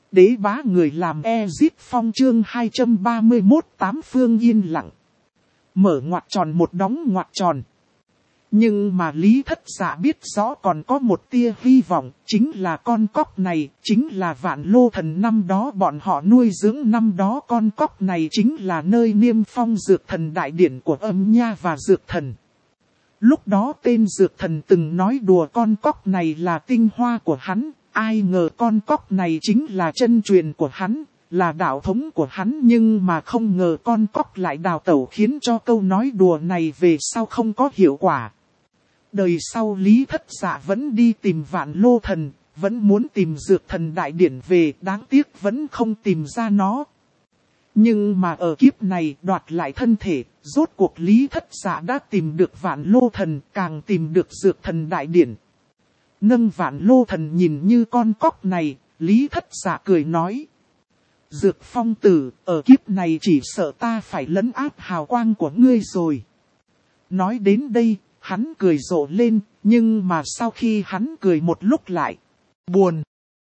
Đế bá người làm Ezit Phong chương 231 tám phương yên lặng. Mở ngoặc tròn một đóng ngoặc tròn. Nhưng mà Lý Thất Dạ biết rõ còn có một tia hy vọng, chính là con cóc này, chính là Vạn Lô Thần năm đó bọn họ nuôi dưỡng năm đó con cóc này chính là nơi niêm phong dược thần đại điển của Âm Nha và dược thần. Lúc đó tên dược thần từng nói đùa con cóc này là tinh hoa của hắn, ai ngờ con cóc này chính là chân truyền của hắn, là đạo thống của hắn, nhưng mà không ngờ con cóc lại đào tẩu khiến cho câu nói đùa này về sau không có hiệu quả. Đời sau Lý Thất Dạ vẫn đi tìm Vạn Lô Thần, vẫn muốn tìm dược thần đại điển về, đáng tiếc vẫn không tìm ra nó. Nhưng mà ở kiếp này đoạt lại thân thể, rốt cuộc Lý Thất Dạ đã tìm được Vạn Lô Thần, càng tìm được dược thần đại điển. Nâng Vạn Lô Thần nhìn như con cóc này, Lý Thất Dạ cười nói. Dược Phong tử, ở kiếp này chỉ sợ ta phải lấn áp hào quang của ngươi rồi. Nói đến đây, hắn cười rộ lên, nhưng mà sau khi hắn cười một lúc lại, buồn,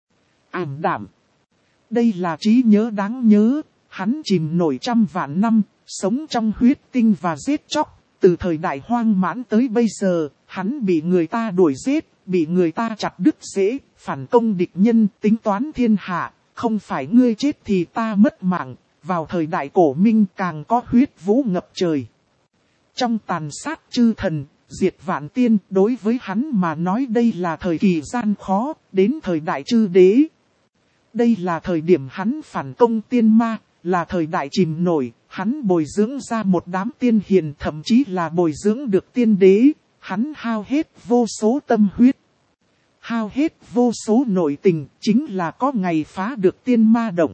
ảm đạm. Đây là trí nhớ đáng nhớ, hắn chìm nổi trăm vạn năm, sống trong huyết tinh và giết chóc. Từ thời đại hoang mãn tới bây giờ, hắn bị người ta đuổi giết, bị người ta chặt đứt rễ, phản công địch nhân, tính toán thiên hạ. Không phải ngươi chết thì ta mất mạng, vào thời đại cổ minh càng có huyết vũ ngập trời. Trong tàn sát chư thần, diệt vạn tiên, đối với hắn mà nói đây là thời kỳ gian khó, đến thời đại chư đế. Đây là thời điểm hắn phản công tiên ma, là thời đại chìm nổi, hắn bồi dưỡng ra một đám tiên hiền, thậm chí là bồi dưỡng được tiên đế, hắn hao hết vô số tâm huyết. Hao hết vô số nội tình, chính là có ngày phá được tiên ma động.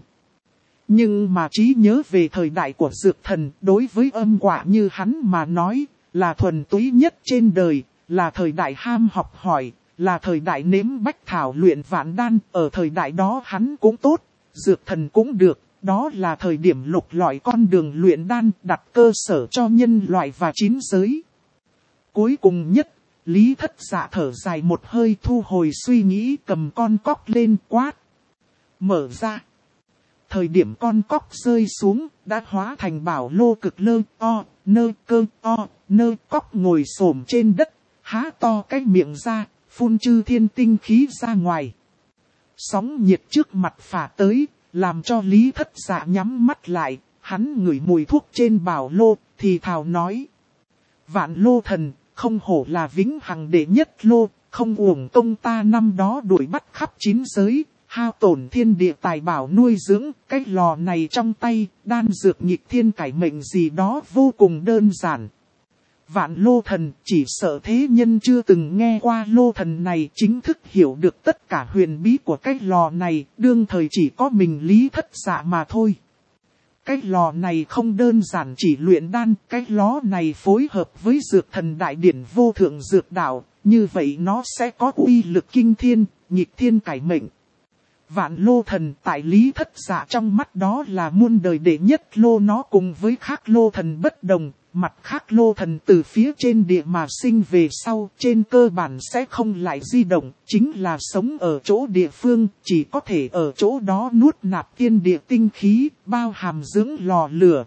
Nhưng mà trí nhớ về thời đại của dược thần, đối với âm quả như hắn mà nói, là thuần túy nhất trên đời, là thời đại ham học hỏi, là thời đại nếm bách thảo luyện vạn đan. Ở thời đại đó hắn cũng tốt, dược thần cũng được, đó là thời điểm lục lọi con đường luyện đan, đặt cơ sở cho nhân loại và chín giới. Cuối cùng nhất, Lý Thất Dạ thở dài một hơi, thu hồi suy nghĩ, cầm con cóc lên quát. Mở ra. Thời điểm con cóc rơi xuống, đã hóa thành bảo lô cực lơ o, nơ cơ o, nơ cóc ngồi xổm trên đất, há to cái miệng ra, phun chư thiên tinh khí ra ngoài. Sóng nhiệt trước mặt phả tới, làm cho Lý Thất Dạ nhắm mắt lại, hắn ngửi mùi thuốc trên bảo lô, thì thào nói. Vạn Lô Thần, không hổ là vĩnh hằng đệ nhất lô, không uổng công ta năm đó đuổi bắt khắp chín giới, hao tổn thiên địa tài bảo nuôi dưỡng, cái lò này trong tay, đan dược nghịch thiên cải mệnh gì đó vô cùng đơn giản. Vạn Lô Thần, chỉ sợ thế nhân chưa từng nghe qua lô thần này, chính thức hiểu được tất cả huyền bí của cái lò này, đương thời chỉ có mình Lý Thất Dạ mà thôi. Cái lò này không đơn giản chỉ luyện đan, cái lò này phối hợp với dược thần đại điển vô thượng dược đạo, như vậy nó sẽ có uy lực kinh thiên, nghịch thiên cải mệnh. Vạn Lô Thần tại Lý Thất Dạ trong mắt đó là muôn đời đệ nhất lô, nó cùng với khác lô thần bất đồng, mặt khác lô thần từ phía trên địa mà sinh về sau, trên cơ bản sẽ không lại di động, chính là sống ở chỗ địa phương, chỉ có thể ở chỗ đó nuốt nạp tiên địa tinh khí, bao hàm dưỡng lò lửa.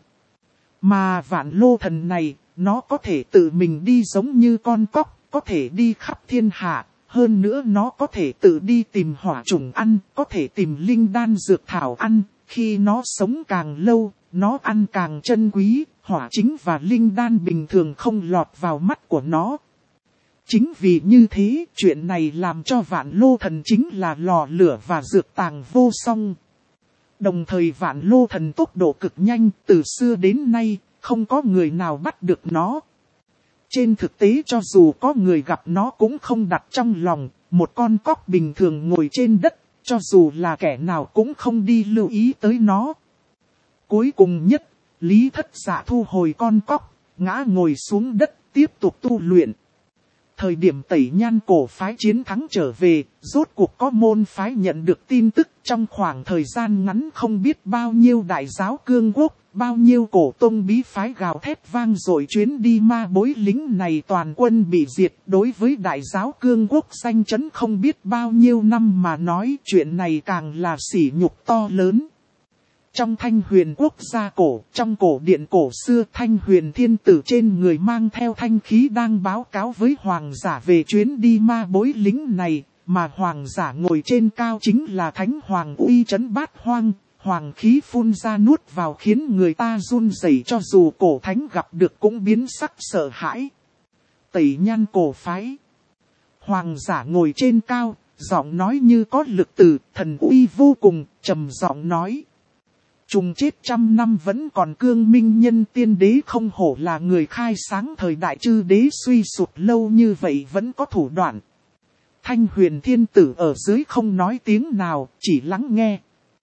Mà Vạn Lô Thần này, nó có thể tự mình đi giống như con cóc, có thể đi khắp thiên hạ. Hơn nữa nó có thể tự đi tìm hỏa trùng ăn, có thể tìm linh đan dược thảo ăn, khi nó sống càng lâu, nó ăn càng chân quý, hỏa chính và linh đan bình thường không lọt vào mắt của nó. Chính vì như thế, chuyện này làm cho Vạn Lô Thần chính là lò lửa và dược tàng vô song. Đồng thời Vạn Lô Thần tốc độ cực nhanh, từ xưa đến nay, không có người nào bắt được nó. Trên thực tế cho dù có người gặp nó cũng không đặt trong lòng, một con cóc bình thường ngồi trên đất, cho dù là kẻ nào cũng không đi lưu ý tới nó. Cuối cùng nhất, Lý Thất Dạ thu hồi con cóc, ngã ngồi xuống đất, tiếp tục tu luyện. Thời điểm Tẩy Nhan cổ phái chiến thắng trở về, rốt cuộc có môn phái nhận được tin tức trong khoảng thời gian ngắn không biết bao nhiêu đại giáo cương quốc, bao nhiêu cổ tông bí phái gào thét vang dội, chuyến đi ma bối lính này toàn quân bị diệt. Đối với đại giáo cương quốc danh chấn không biết bao nhiêu năm mà nói, chuyện này càng là sỉ nhục to lớn. Trong Thanh Huyền quốc gia cổ, trong cổ điện cổ xưa, Thanh Huyền thiên tử trên người mang theo thanh khí đang báo cáo với hoàng giả về chuyến đi ma bối lính này, mà hoàng giả ngồi trên cao chính là Thánh Hoàng uy trấn bát hoang. Hoàng khí phun ra nuốt vào khiến người ta run rẩy, cho dù cổ thánh gặp được cũng biến sắc sợ hãi. Tẩy Nhan cổ phái. Hoàng giả ngồi trên cao, giọng nói như có lực từ, thần uy vô cùng, trầm giọng nói. Trùng chết 100 năm vẫn còn cương minh nhân tiên đế, không hổ là người khai sáng thời đại chư đế, suy sụp lâu như vậy vẫn có thủ đoạn. Thanh Huyền thiên tử ở dưới không nói tiếng nào, chỉ lắng nghe.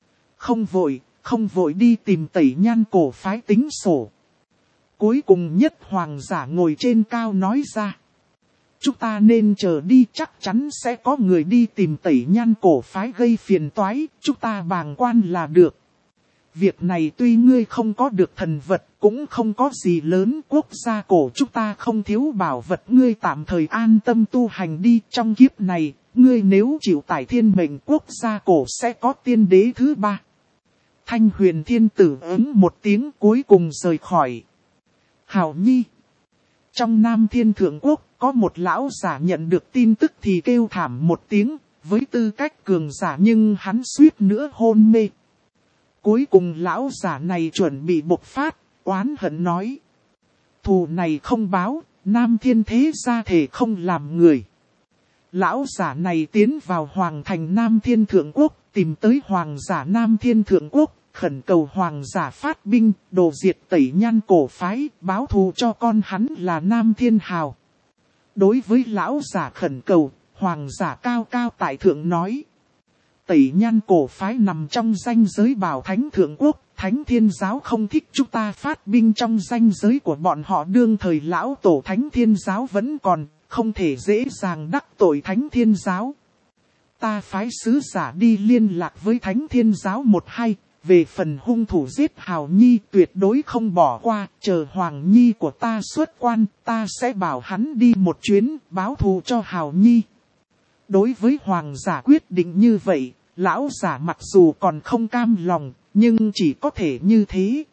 Không vội đi tìm Tẩy Nhan cổ phái tính sổ. Cuối cùng nhất hoàng giả ngồi trên cao nói ra. Chúng ta nên chờ đi, chắc chắn sẽ có người đi tìm Tẩy Nhan cổ phái gây phiền toái, chúng ta bàng quan là được. Việc này tuy ngươi không có được thần vật, cũng không có gì lớn, quốc gia cổ chúng ta không thiếu bảo vật, ngươi tạm thời an tâm tu hành đi. Trong kiếp này, ngươi nếu chịu tải thiên mệnh, quốc gia cổ sẽ có tiên đế thứ 3. Thanh Huyền thiên tử ứng một tiếng cuối cùng rời khỏi. Hảo Nhi. Trong Nam Thiên Thượng Quốc, có một lão giả nhận được tin tức thì kêu thảm một tiếng, với tư cách cường giả nhưng hắn suýt nữa hôn mê. Cuối cùng lão giả này chuẩn bị bộc phát, oán hận nói. Thù này không báo, Nam Thiên thế gia thể không làm người. Lão giả này tiến vào Hoàng thành Nam Thiên Thượng Quốc, tìm tới Hoàng giả Nam Thiên Thượng Quốc, khẩn cầu Hoàng giả phát binh, đồ diệt Tẩy Nhan cổ phái, báo thù cho con hắn là Nam Thiên Hào. Đối với lão giả khẩn cầu, Hoàng giả cao cao tại thượng nói. Tẩy Nhan cổ phái nằm trong danh giới Bảo Thánh Thượng Quốc, Thánh Thiên Giáo không thích chúng ta phát binh trong danh giới của bọn họ, đương thời lão tổ Thánh Thiên Giáo vẫn còn, không thể dễ dàng đắc tội Thánh Thiên Giáo. Ta phái sứ giả đi liên lạc với Thánh Thiên Giáo 1-2, về phần hung thủ giết Hào Nhi tuyệt đối không bỏ qua, chờ Hoàng Nhi của ta xuất quan, ta sẽ bảo hắn đi một chuyến, báo thù cho Hào Nhi. Đối với Hoàng giả quyết định như vậy, lão giả mặc dù còn không cam lòng, nhưng chỉ có thể như thế.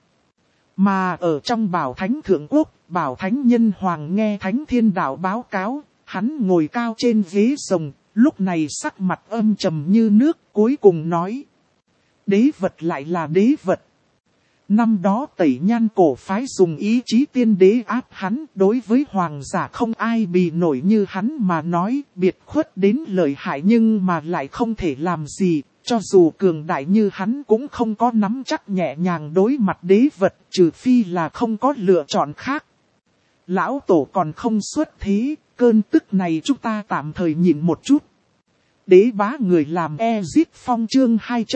Mà ở trong Bảo Thánh Thượng Quốc, Bảo Thánh Nhân Hoàng nghe Thánh Thiên Đạo báo cáo, hắn ngồi cao trên ghế rồng, lúc này sắc mặt âm trầm như nước, cuối cùng nói. Đế vật lại là đế vật. Năm đó Tẩy Nhan cổ phái dùng ý chí tiên đế áp hắn, đối với hoàng giả không ai bì nổi như hắn mà nói, biệt khuất đến lợi hại nhưng mà lại không thể làm gì, cho dù cường đại như hắn cũng không có nắm chắc nhẹ nhàng đối mặt đế vật, trừ phi là không có lựa chọn khác. Lão tổ còn không xuất thế, cơn tức này chúng ta tạm thời nhịn một chút. Đế bá người làm Ezit Phong chương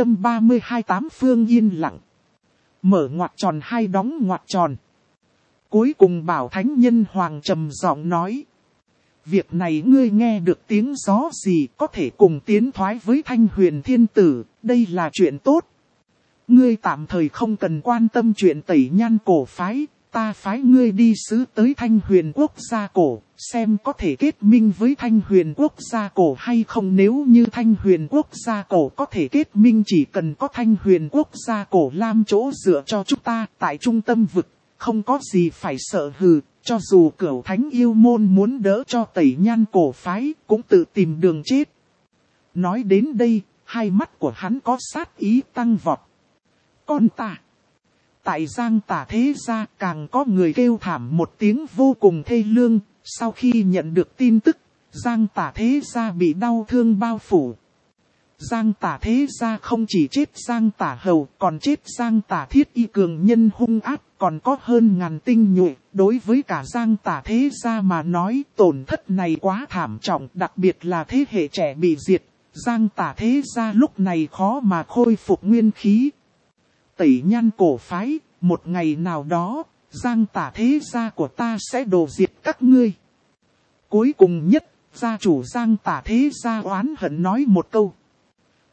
232 tám phương yên lặng. Mở ngoặc tròn hai đóng ngoặc tròn. Cuối cùng Bảo Thánh Nhân Hoàng trầm giọng nói. Việc này ngươi nghe được tiếng gió gì có thể cùng tiến thoái với Thanh Huyền Thiên Tử, đây là chuyện tốt. Ngươi tạm thời không cần quan tâm chuyện Tẩy Nhan cổ phái, ta phái ngươi đi sứ tới Thanh Huyền Quốc gia cổ, xem có thể kết minh với Thanh Huyền Quốc gia cổ hay không. Nếu như Thanh Huyền Quốc gia cổ có thể kết minh, chỉ cần có Thanh Huyền Quốc gia cổ làm chỗ dựa cho chúng ta tại trung tâm vực, không có gì phải sợ hừ, cho dù Cửu Thánh yêu môn muốn đỡ cho Tẩy Nhan cổ phái, cũng tự tìm đường chết. Nói đến đây, hai mắt của hắn có sát ý tăng vọt. Con ta! Tại Giang Tả thế gia càng có người kêu thảm một tiếng vô cùng thê lương, sau khi nhận được tin tức, Giang Tả thế gia bị đau thương bao phủ. Giang Tả thế gia không chỉ chết Giang Tả hầu, còn chết Giang Tả thiết y cường nhân hung ác, còn có hơn ngàn tinh nhuệ. Đối với cả Giang Tả thế gia mà nói, tổn thất này quá thảm trọng, đặc biệt là thế hệ trẻ bị diệt. Giang Tả thế gia lúc này khó mà khôi phục nguyên khí. Tẩy Nhan cổ phái, một ngày nào đó, Giang Tả thế gia của ta sẽ đổ diệt các ngươi. Cuối cùng nhất, gia chủ Giang Tả thế gia oán hận nói một câu.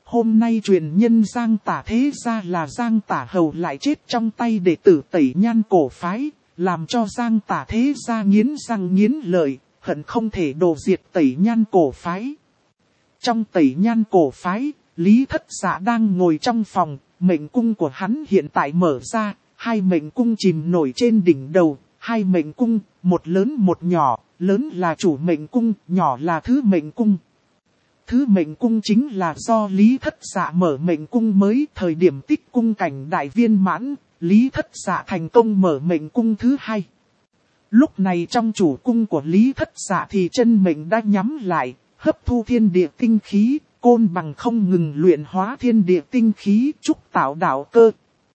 Hôm nay truyền nhân Giang Tả thế ra là Giang Tả Hầu lại chết trong tay đệ tử Tẩy Nhan cổ phái, làm cho Giang Tả thế ra nghiến răng nghiến lợi, hận không thể đổ diệt Tẩy Nhan cổ phái. Trong Tẩy Nhan cổ phái, Lý Thất Dạ đang ngồi trong phòng, mệnh cung của hắn hiện tại mở ra, hai mệnh cung chìm nổi trên đỉnh đầu, hai mệnh cung, một lớn một nhỏ, lớn là chủ mệnh cung, nhỏ là thứ mệnh cung. Thứ mệnh cung chính là do Lý Thất Dạ mở mệnh cung mới, thời điểm tích cung cảnh đại viên mãn, Lý Thất Dạ thành công mở mệnh cung thứ hai. Lúc này trong chủ cung của Lý Thất Dạ thì chân mệnh đã nhắm lại, hấp thu thiên địa tinh khí, côn bằng không ngừng luyện hóa thiên địa tinh khí, trúc tạo đạo cơ.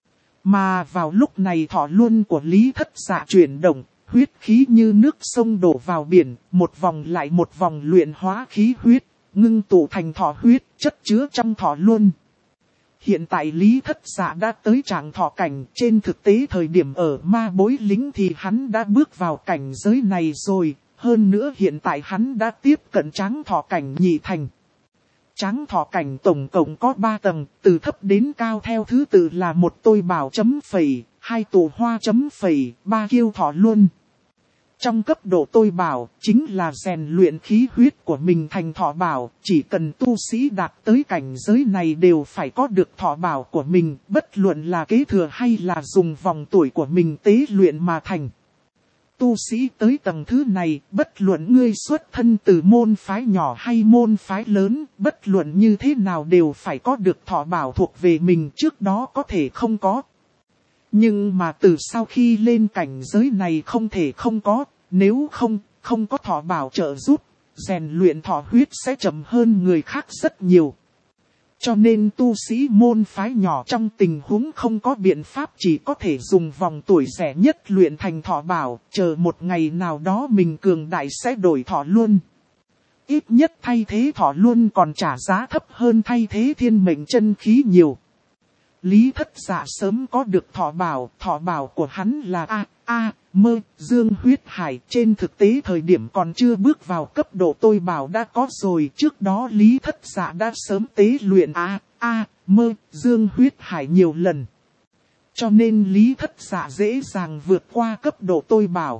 Mà vào lúc này thọ luân của Lý Thất Dạ chuyển động, huyết khí như nước sông đổ vào biển, một vòng lại một vòng luyện hóa khí huyết, ngưng tụ thành thọ huyết, chất chứa trong thọ luân. Hiện tại Lý Thất Dạ đã tới trạng thọ cảnh, trên thực tế thời điểm ở ma bối lính thì hắn đã bước vào cảnh giới này rồi, hơn nữa hiện tại hắn đã tiếp cận tráng thọ cảnh nhị thành. Tráng thọ cảnh tổng cộng có 3 tầng, từ thấp đến cao theo thứ tự là một tôi bảo chấm phẩy, 2 tù hoa chấm phẩy, 3 kiêu thọ luân. Trong cấp độ tôi bảo, chính là rèn luyện khí huyết của mình thành thọ bảo, chỉ cần tu sĩ đạt tới cảnh giới này đều phải có được thọ bảo của mình, bất luận là kế thừa hay là dùng vòng tuổi của mình tế luyện mà thành. Tu sĩ tới tầng thứ này, bất luận ngươi xuất thân từ môn phái nhỏ hay môn phái lớn, bất luận như thế nào đều phải có được thọ bảo thuộc về mình, trước đó có thể không có. Nhưng mà từ sau khi lên cảnh giới này không thể không có, nếu không có thọ bảo trợ giúp, rèn luyện thọ huyết sẽ chậm hơn người khác rất nhiều. Cho nên tu sĩ môn phái nhỏ trong tình huống không có biện pháp chỉ có thể dùng vòng tuổi rẻ nhất luyện thành thọ bảo, chờ một ngày nào đó mình cường đại sẽ đổi thọ luân. Ít nhất thay thế thọ luân còn trả giá thấp hơn thay thế thiên mệnh chân khí nhiều. Lý Thất Dạ sớm có được thọ bảo của hắn là mơ, dương huyết hải, trên thực tế thời điểm còn chưa bước vào cấp độ tôi bảo đã có rồi, trước đó Lý Thất Dạ đã sớm tế luyện mơ, dương huyết hải nhiều lần. Cho nên Lý Thất Dạ dễ dàng vượt qua cấp độ tôi bảo.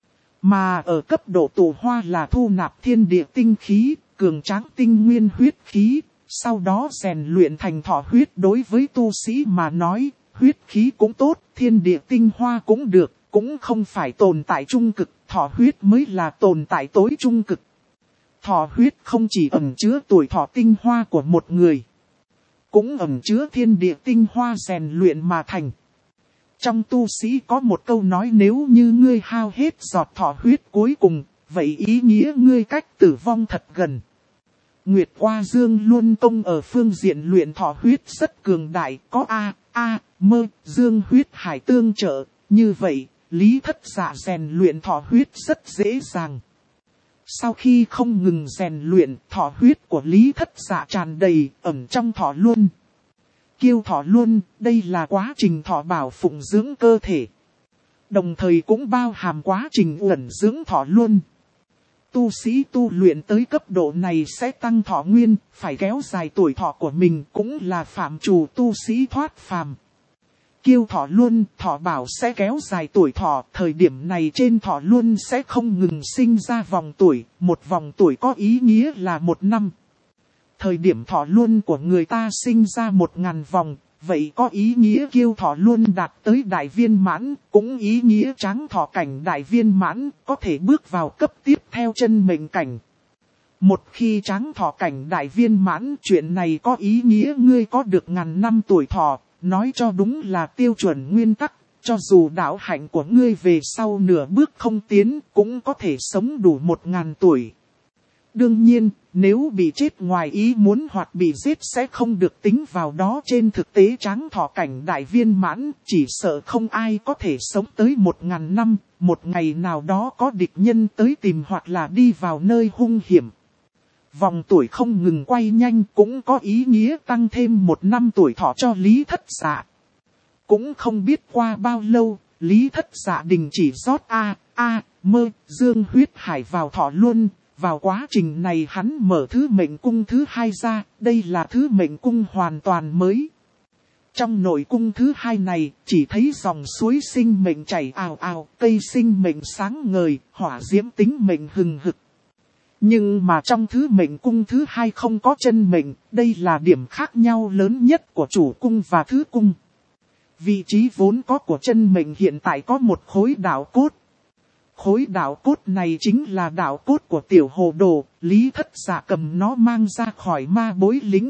Mà ở cấp độ tổ hoa là thu nạp thiên địa tinh khí, cường tráng tinh nguyên huyết khí, sau đó rèn luyện thành thọ huyết. Đối với tu sĩ mà nói, huyết khí cũng tốt, thiên địa tinh hoa cũng được, cũng không phải tồn tại trung cực, thọ huyết mới là tồn tại tối trung cực. Thọ huyết không chỉ ẩn chứa tuổi thọ tinh hoa của một người, cũng ẩn chứa thiên địa tinh hoa rèn luyện mà thành. Trong tu sĩ có một câu nói, nếu như ngươi hao hết giọt thọ huyết cuối cùng, vậy ý nghĩa ngươi cách tử vong thật gần. Nguyệt Hoa Dương Luân Tông ở phương diện luyện thọ huyết rất cường đại, có mơ, dương huyết hải tương trợ, như vậy, Lý Thất Dạ rèn luyện thọ huyết rất dễ dàng. Sau khi không ngừng rèn luyện, thọ huyết của Lý Thất Dạ tràn đầy, ẩn trong thọ luân. Kiêu thọ luân, đây là quá trình thọ bảo phụng dưỡng cơ thể. Đồng thời cũng bao hàm quá trình ẩn dưỡng thọ luân. Tu sĩ tu luyện tới cấp độ này sẽ tăng thọ nguyên, phải kéo dài tuổi thọ của mình, cũng là phạm trù tu sĩ thoát phàm. Kiêu thọ luân, thọ bảo sẽ kéo dài tuổi thọ, thời điểm này trên thọ luân sẽ không ngừng sinh ra vòng tuổi, một vòng tuổi có ý nghĩa là 1 năm. Thời điểm thọ luân của người ta sinh ra 1000 vòng, vậy có ý nghĩa kiêu thọ luân đạt tới đại viên mãn, cũng ý nghĩa tráng thọ cảnh đại viên mãn, có thể bước vào cấp tiếp theo chân mệnh cảnh. Một khi tráng thọ cảnh đại viên mãn, chuyện này có ý nghĩa ngươi có được 1000 năm tuổi thọ, nói cho đúng là tiêu chuẩn nguyên tắc, cho dù đạo hạnh của ngươi về sau nửa bước không tiến, cũng có thể sống đủ 1000 tuổi. Đương nhiên, nếu bị chết ngoài ý muốn hoặc bị giết sẽ không được tính vào đó. Trên thực tế tráng thọ cảnh đại viên mãn, chỉ sợ không ai có thể sống tới 1000 năm, một ngày nào đó có địch nhân tới tìm hoặc là đi vào nơi hung hiểm. Vòng tuổi không ngừng quay nhanh cũng có ý nghĩa tăng thêm 1 năm tuổi thọ cho Lý Thất Dạ. Cũng không biết qua bao lâu, Lý Thất Dạ đình chỉ rót mơ, dương huyết hải vào thọ luân. Vào quá trình này hắn mở thứ mệnh cung thứ hai ra, đây là thứ mệnh cung hoàn toàn mới. Trong nội cung thứ hai này, chỉ thấy dòng suối sinh mệnh chảy ào ào, cây sinh mệnh sáng ngời, hỏa diễm tính mệnh hừng hực. Nhưng mà trong thứ mệnh cung thứ hai không có chân mệnh, đây là điểm khác nhau lớn nhất của chủ cung và thứ cung. Vị trí vốn có của chân mệnh hiện tại có một khối đạo cốt. Khối đạo cốt này chính là đạo cốt của tiểu hồ đồ, Lý Thất Dạ cầm nó mang ra khỏi ma bối lính.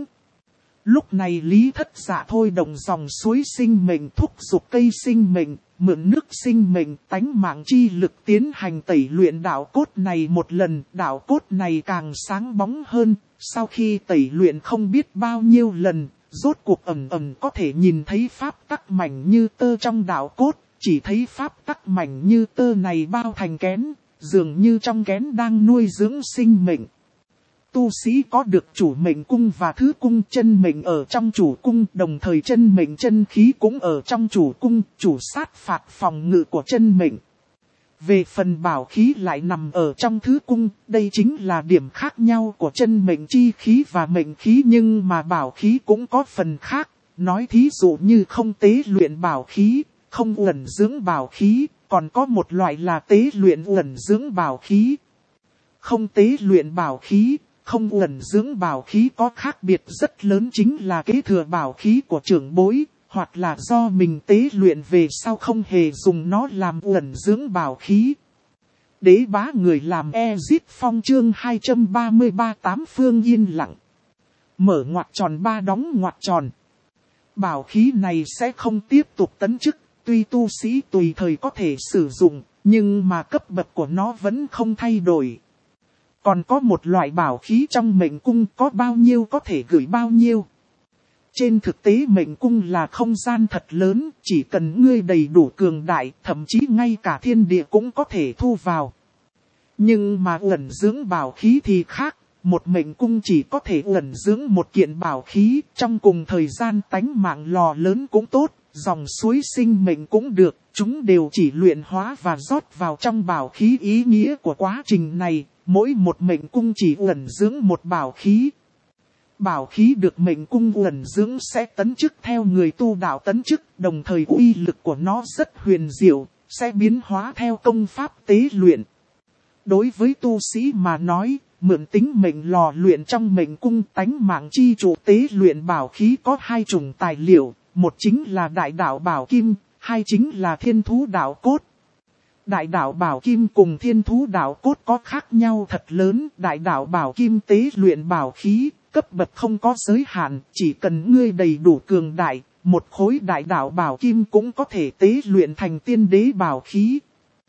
Lúc này Lý Thất Dạ thôi động dòng suối sinh mệnh thúc giục cây sinh mệnh, mượn nước sinh mệnh tánh mạng chi lực tiến hành tẩy luyện đạo cốt này một lần. Đạo cốt này càng sáng bóng hơn, sau khi tẩy luyện không biết bao nhiêu lần, rốt cuộc ẩn ẩn có thể nhìn thấy pháp tắc mảnh như tơ trong đạo cốt. Chỉ thấy pháp tắc mảnh như tơ này bao thành kén, dường như trong kén đang nuôi dưỡng sinh mệnh. Tu sĩ có được chủ mệnh cung và thứ cung, chân mệnh ở trong chủ cung, đồng thời chân mệnh chân khí cũng ở trong chủ cung, chủ sát phạt phòng ngự của chân mệnh. Về phần bảo khí lại nằm ở trong thứ cung, đây chính là điểm khác nhau của chân mệnh chi khí và mệnh khí, nhưng mà bảo khí cũng có phần khác. Nói thí dụ như không tế luyện bảo khí, không uẩn dưỡng bảo khí, còn có một loại là tế luyện uẩn dưỡng bảo khí. Không tế luyện bảo khí, không uẩn dưỡng bảo khí có khác biệt rất lớn, chính là kế thừa bảo khí của trưởng bối, hoặc là do mình tế luyện về sau không hề dùng nó làm uẩn dưỡng bảo khí. Đế bá người làm Ezit Phong chương 233 tám phương yên lặng. Mở ngoặc tròn ba đóng ngoặc tròn. Bảo khí này sẽ không tiếp tục tấn chức. Tuy tu sĩ tùy thời có thể sử dụng, nhưng mà cấp bậc của nó vẫn không thay đổi. Còn có một loại bảo khí trong mệnh cung có bao nhiêu có thể gửi bao nhiêu. Trên thực tế mệnh cung là không gian thật lớn, chỉ cần ngươi đầy đủ cường đại, thậm chí ngay cả thiên địa cũng có thể thu vào. Nhưng mà uẩn dưỡng bảo khí thì khác, một mệnh cung chỉ có thể uẩn dưỡng một kiện bảo khí, trong cùng thời gian tánh mạng lò lớn cũng tốt. Dòng suối sinh mệnh cũng được, chúng đều chỉ luyện hóa và rót vào trong bảo khí. Ý nghĩa của quá trình này, mỗi một mệnh cung chỉ uẩn dưỡng một bảo khí. Bảo khí được mệnh cung uẩn dưỡng sẽ tấn chức theo người tu đạo tấn chức, đồng thời uy lực của nó rất huyền diệu, sẽ biến hóa theo công pháp tế luyện. Đối với tu sĩ mà nói, mượn tính mệnh lò luyện trong mệnh cung tánh mạng chi chủ tế luyện bảo khí có hai chủng tài liệu. Một chính là đại đạo bảo kim, hai chính là thiên thú đạo cốt. Đại đạo bảo kim cùng thiên thú đạo cốt có khác nhau thật lớn. Đại đạo bảo kim tế luyện bảo khí, cấp bậc không có giới hạn, chỉ cần ngươi đầy đủ cường đại, một khối đại đạo bảo kim cũng có thể tế luyện thành tiên đế bảo khí.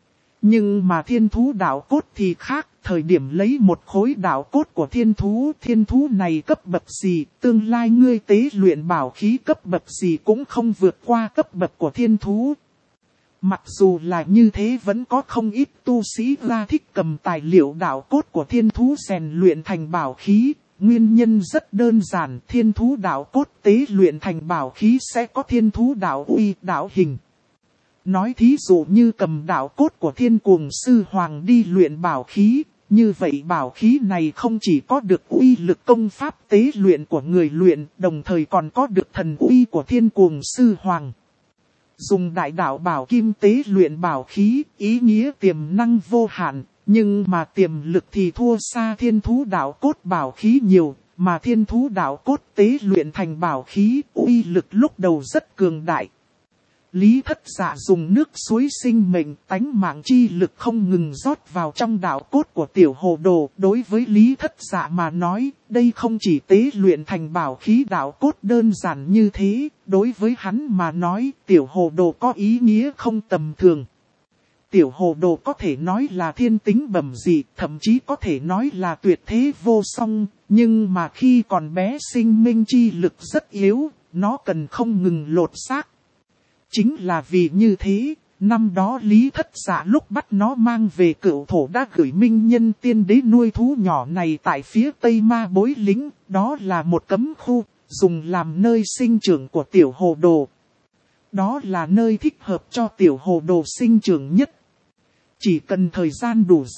Nhưng mà thiên thú đạo cốt thì khác, thời điểm lấy một khối đạo cốt của thiên thú này cấp bậc gì, tương lai ngươi tế luyện bảo khí cấp bậc gì cũng không vượt qua cấp bậc của thiên thú. Mặc dù là như thế vẫn có không ít tu sĩ ra thích cầm tài liệu đạo cốt của thiên thú rèn luyện thành bảo khí, nguyên nhân rất đơn giản, thiên thú đạo cốt tế luyện thành bảo khí sẽ có thiên thú đạo uy, đạo hình. Nói thí dụ như cầm đạo cốt của thiên cuồng sư hoàng đi luyện bảo khí, như vậy bảo khí này không chỉ có được uy lực công pháp tế luyện của người luyện, đồng thời còn có được thần uy của thiên cuồng sư hoàng. Dùng đại đạo bảo kim tế luyện bảo khí, ý nghĩa tiềm năng vô hạn, nhưng mà tiềm lực thì thua xa thiên thú đạo cốt bảo khí nhiều, mà thiên thú đạo cốt tế luyện thành bảo khí, uy lực lúc đầu rất cường đại. Lý Thất Dạ dùng nước suối sinh mệnh tánh mạng chi lực không ngừng rót vào trong đạo cốt của tiểu hồ đồ. Đối với Lý Thất Dạ mà nói, đây không chỉ tế luyện thành bảo khí đạo cốt đơn giản như thế. Đối với hắn mà nói, tiểu hồ đồ có ý nghĩa không tầm thường. Tiểu hồ đồ có thể nói là thiên tính bẩm dị, thậm chí có thể nói là tuyệt thế vô song. Nhưng mà khi còn bé sinh minh chi lực rất yếu, nó cần không ngừng lột xác. Chính là vì như thế, năm đó Lý Thất Dạ lúc bắt nó mang về Cửu Thổ đã gửi minh nhân tiên đế nuôi thú nhỏ này tại phía tây ma bối lính, đó là một cấm khu, dùng làm nơi sinh trưởng của tiểu hồ đồ. Đó là nơi thích hợp cho tiểu hồ đồ sinh trưởng nhất. Chỉ cần thời gian đủ dài,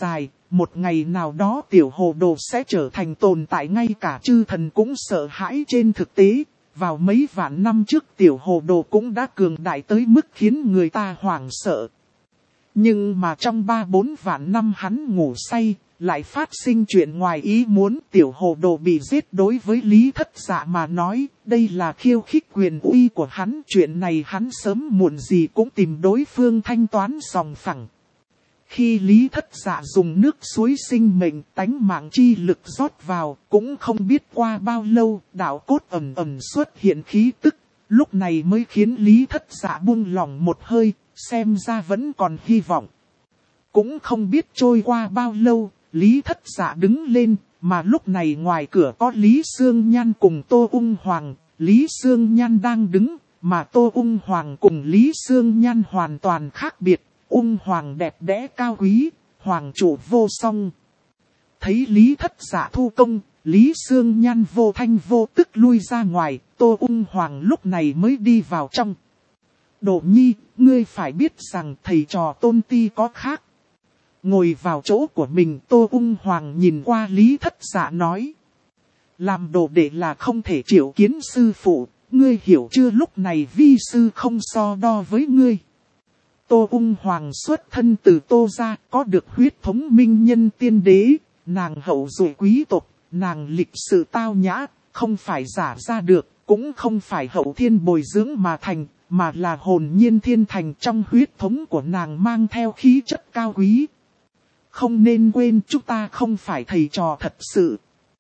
một ngày nào đó tiểu hồ đồ sẽ trở thành tồn tại ngay cả chư thần cũng sợ hãi. Trên thực tế, vào mấy vạn năm trước tiểu hồ đồ cũng đã cường đại tới mức khiến người ta hoảng sợ. Nhưng mà trong 3-4 vạn năm hắn ngủ say, lại phát sinh chuyện ngoài ý muốn. Tiểu hồ đồ bị giết, đối với Lý Thất Dạ mà nói, đây là khiêu khích quyền uy của hắn. Chuyện này hắn sớm muộn gì cũng tìm đối phương thanh toán sòng phẳng. Khi Lý Thất Dạ dùng nước suối sinh mệnh tánh mạng chi lực rót vào, cũng không biết qua bao lâu, đạo cốt ầm ầm xuất hiện khí tức. Lúc này mới khiến Lý Thất Dạ buông lỏng một hơi, xem ra vẫn còn hy vọng. Cũng không biết trôi qua bao lâu, Lý Thất Dạ đứng lên, mà lúc này ngoài cửa có Lý Sương Nhan cùng Tô Ung Hoàng. Lý Sương Nhan đang đứng, mà Tô Ung Hoàng cùng Lý Sương Nhan hoàn toàn khác biệt. Ung Hoàng đẹp đẽ cao quý, Hoàng chủ vô song. Thấy Lý Thất Dạ thu công, Lý Sương Nhan vô thanh vô tức lui ra ngoài, Tô Ung Hoàng lúc này mới đi vào trong. Đỗ Nhi, ngươi phải biết rằng thầy trò tôn ti có khác. Ngồi vào chỗ của mình, Tô Ung Hoàng nhìn qua Lý Thất Dạ nói. Làm đồ đệ là không thể triệu kiến sư phụ, ngươi hiểu chưa? Lúc này vi sư không so đo với ngươi. Tô Ung Hoàng xuất thân từ Tô gia, có được huyết thống minh nhân tiên đế, nàng hậu duệ quý tộc, nàng lịch sự tao nhã, không phải giả ra được, cũng không phải hậu thiên bồi dưỡng mà thành, mà là hồn nhiên thiên thành. Trong huyết thống của nàng mang theo khí chất cao quý. Không nên quên chúng ta không phải thầy trò thật sự.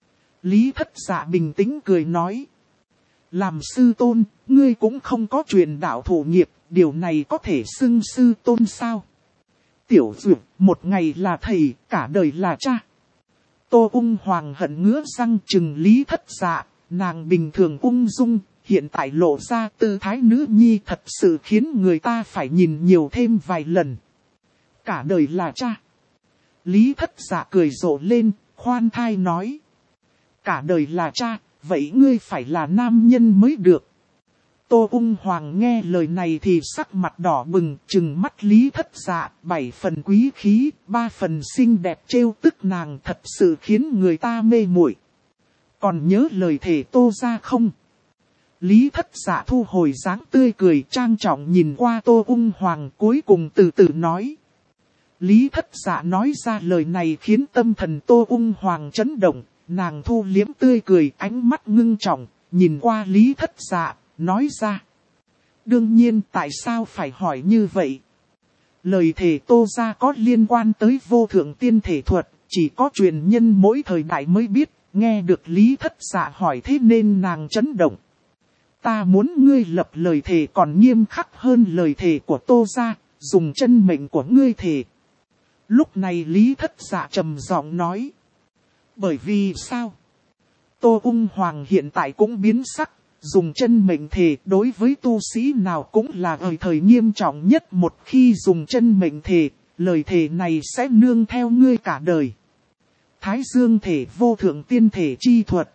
Lý Thất Dạ bình tĩnh cười nói. Làm sư tôn, ngươi cũng không có truyền đạo thụ nghiệp, điều này có thể xưng sư tôn sao? Tiểu Dược, một ngày là thầy, cả đời là cha. Tô Ung Hoàng hận ngứa răng trừng Lý Thất Dạ, nàng bình thường ung dung, hiện tại lộ ra tư thái nữ nhi thật sự khiến người ta phải nhìn nhiều thêm vài lần. Cả đời là cha. Lý Thất Dạ cười rộ lên, khoan thai nói. Cả đời là cha, vậy ngươi phải là nam nhân mới được. Tô Ung Hoàng nghe lời này thì sắc mặt đỏ bừng, trừng mắt Lý Thất Dạ, 7 phần quý khí, 3 phần xinh đẹp trêu tức nàng, thật sự khiến người ta mê muội. Còn nhớ lời thề Tô gia không? Lý Thất Dạ thu hồi dáng tươi cười trang trọng nhìn qua Tô Ung Hoàng, cuối cùng từ từ nói. Lý Thất Dạ nói ra lời này khiến tâm thần Tô Ung Hoàng chấn động, nàng thu liếm tươi cười, ánh mắt ngưng trọng, nhìn qua Lý Thất Dạ, nói ra. Đương nhiên, tại sao phải hỏi như vậy? Lời thề Tô gia có liên quan tới vô thượng tiên thể thuật, chỉ có truyền nhân mỗi thời đại mới biết. Nghe được Lý Thất Dạ hỏi thế nên nàng chấn động. Ta muốn ngươi lập lời thề còn nghiêm khắc hơn lời thề của Tô gia, dùng chân mệnh của ngươi thề. Lúc này Lý Thất Dạ trầm giọng nói. Bởi vì sao? Tô Ung Hoàng hiện tại cũng biến sắc, dùng chân mệnh thề đối với tu sĩ nào cũng là ở thời nghiêm trọng nhất. Một khi dùng chân mệnh thề, lời thề này sẽ nương theo ngươi cả đời. Thái Dương thể vô thượng tiên thể chi thuật.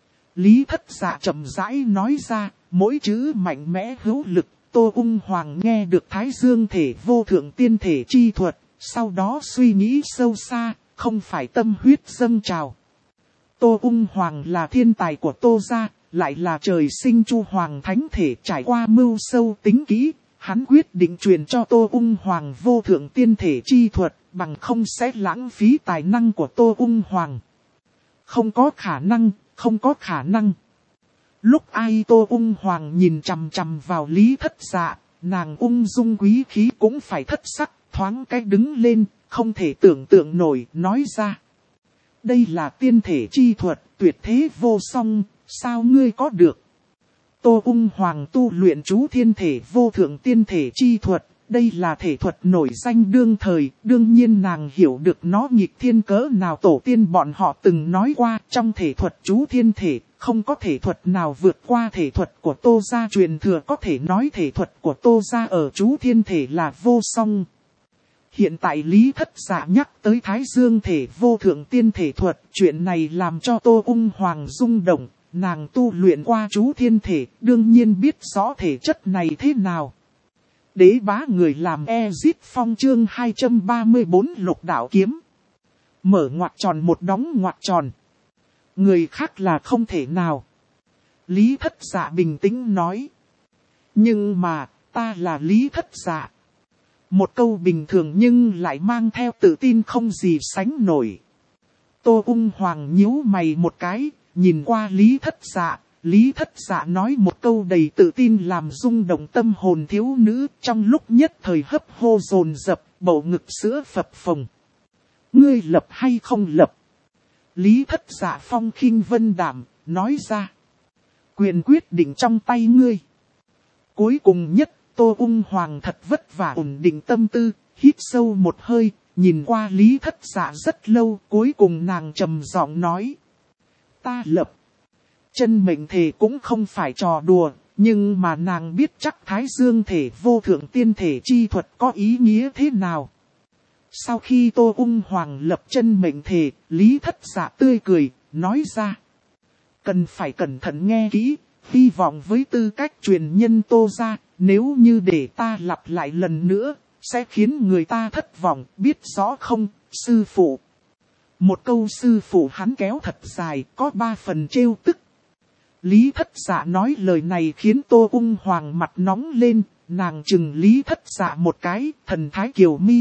Lý Thất Dạ chậm rãi nói ra, mỗi chữ mạnh mẽ hữu lực. Tô Ung Hoàng nghe được Thái Dương thể vô thượng tiên thể chi thuật, sau đó suy nghĩ sâu xa, không phải tâm huyết dâng trào. Tô Ung Hoàng là thiên tài của Tô gia, lại là trời sinh Chu Hoàng thánh thể, trải qua mưu sâu tính kỹ, hắn quyết định truyền cho Tô Ung Hoàng vô thượng tiên thể chi thuật, bằng không sẽ lãng phí tài năng của Tô Ung Hoàng. Không có khả năng, không có khả năng. Lúc ai Tô Ung Hoàng nhìn chằm chằm vào Lý Thất Dạ, nàng ung dung quý khí cũng phải thất sắc, thoáng cái đứng lên, không thể tưởng tượng nổi, nói ra. Đây là tiên thể chi thuật, tuyệt thế vô song, sao ngươi có được? Tô Ung Hoàng tu luyện chú thiên thể vô thượng tiên thể chi thuật, đây là thể thuật nổi danh đương thời, đương nhiên nàng hiểu được nó nghịch thiên cỡ nào. Tổ tiên bọn họ từng nói qua, trong thể thuật chú thiên thể, không có thể thuật nào vượt qua thể thuật của Tô gia truyền thừa, có thể nói thể thuật của Tô gia ở chú thiên thể là vô song. Hiện tại Lý Thất Dạ nhắc tới Thái Dương thể vô thượng tiên thể thuật, chuyện này làm cho Tô Ung Hoàng rung động, nàng tu luyện qua chú thiên thể, đương nhiên biết rõ thể chất này thế nào. Đế bá người làm Ezit Phong chương 234 lục đạo kiếm. Mở ngoặc tròn một đóng ngoặc tròn. Người khác là không thể nào. Lý Thất Dạ bình tĩnh nói. Nhưng mà, ta là Lý Thất Dạ. Một câu bình thường nhưng lại mang theo tự tin không gì sánh nổi. Tô Ung Hoàng nhíu mày một cái, nhìn qua Lý Thất Dạ. Lý Thất Dạ nói một câu đầy tự tin làm rung động tâm hồn thiếu nữ, trong lúc nhất thời hấp hô dồn dập, bầu ngực sữa phập phồng. Ngươi lập hay không lập? Lý Thất Dạ phong khinh vân đạm, nói ra. Quyền quyết định trong tay ngươi. Cuối cùng nhất, Tô Ung Hoàng thật vất vả ổn định tâm tư, hít sâu một hơi, nhìn qua Lý Thất Dạ rất lâu, cuối cùng nàng trầm giọng nói. Ta lập. Chân mệnh thể cũng không phải trò đùa, nhưng mà nàng biết chắc Thái Dương thể vô thượng tiên thể chi thuật có ý nghĩa thế nào. Sau khi Tô Ung Hoàng lập chân mệnh thể, Lý Thất Dạ tươi cười, nói ra. Cần phải cẩn thận nghe kỹ, hy vọng với tư cách truyền nhân Tô gia, nếu như để ta lặp lại lần nữa, sẽ khiến người ta thất vọng, biết rõ không, sư phụ. Một câu sư phụ hắn kéo thật dài, có 3 phần trêu tức. Lý Thất Dạ nói lời này khiến Tô Ung Hoàng mặt nóng lên, nàng chừng Lý Thất Dạ một cái, thần thái kiều mi.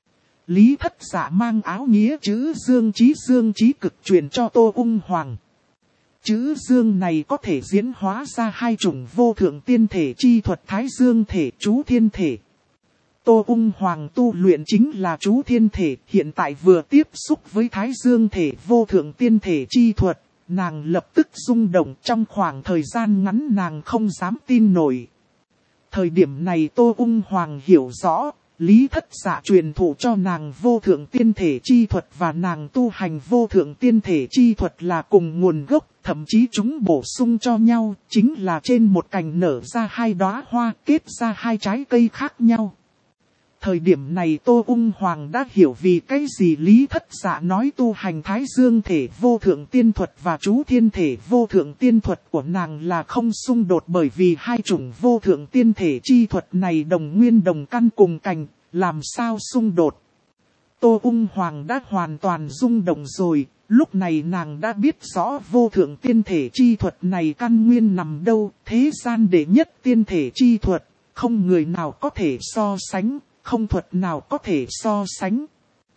Lý Thất Dạ mang áo nghĩa chữ dương trí cực truyền cho Tô Ung Hoàng. Chữ dương này có thể diễn hóa ra 2 chủng vô thượng tiên thể chi thuật Thái Dương thể, chú thiên thể. Tô Ung Hoàng tu luyện chính là chú thiên thể, hiện tại vừa tiếp xúc với Thái Dương thể vô thượng tiên thể chi thuật, nàng lập tức rung động, trong khoảng thời gian ngắn nàng không dám tin nổi. Thời điểm này Tô Ung Hoàng hiểu rõ, Lý Thất Dạ truyền thụ cho nàng vô thượng tiên thể chi thuật và nàng tu hành vô thượng tiên thể chi thuật là cùng nguồn gốc, thậm chí chúng bổ sung cho nhau, chính là trên một cành nở ra 2 đóa hoa, kết ra 2 trái cây khác nhau. Thời điểm này Tô Ung Hoàng đã hiểu vì cái gì Lý Thất Dạ nói tu hành Thái Dương thể vô thượng tiên thuật và chú thiên thể vô thượng tiên thuật của nàng là không xung đột, bởi vì 2 chủng vô thượng tiên thể chi thuật này đồng nguyên đồng căn cùng cành, làm sao xung đột. Tô Ung Hoàng đã hoàn toàn rung động rồi, lúc này nàng đã biết rõ vô thượng tiên thể chi thuật này căn nguyên nằm đâu, thế gian đệ nhất tiên thể chi thuật, không người nào có thể so sánh. Không thuật nào có thể so sánh.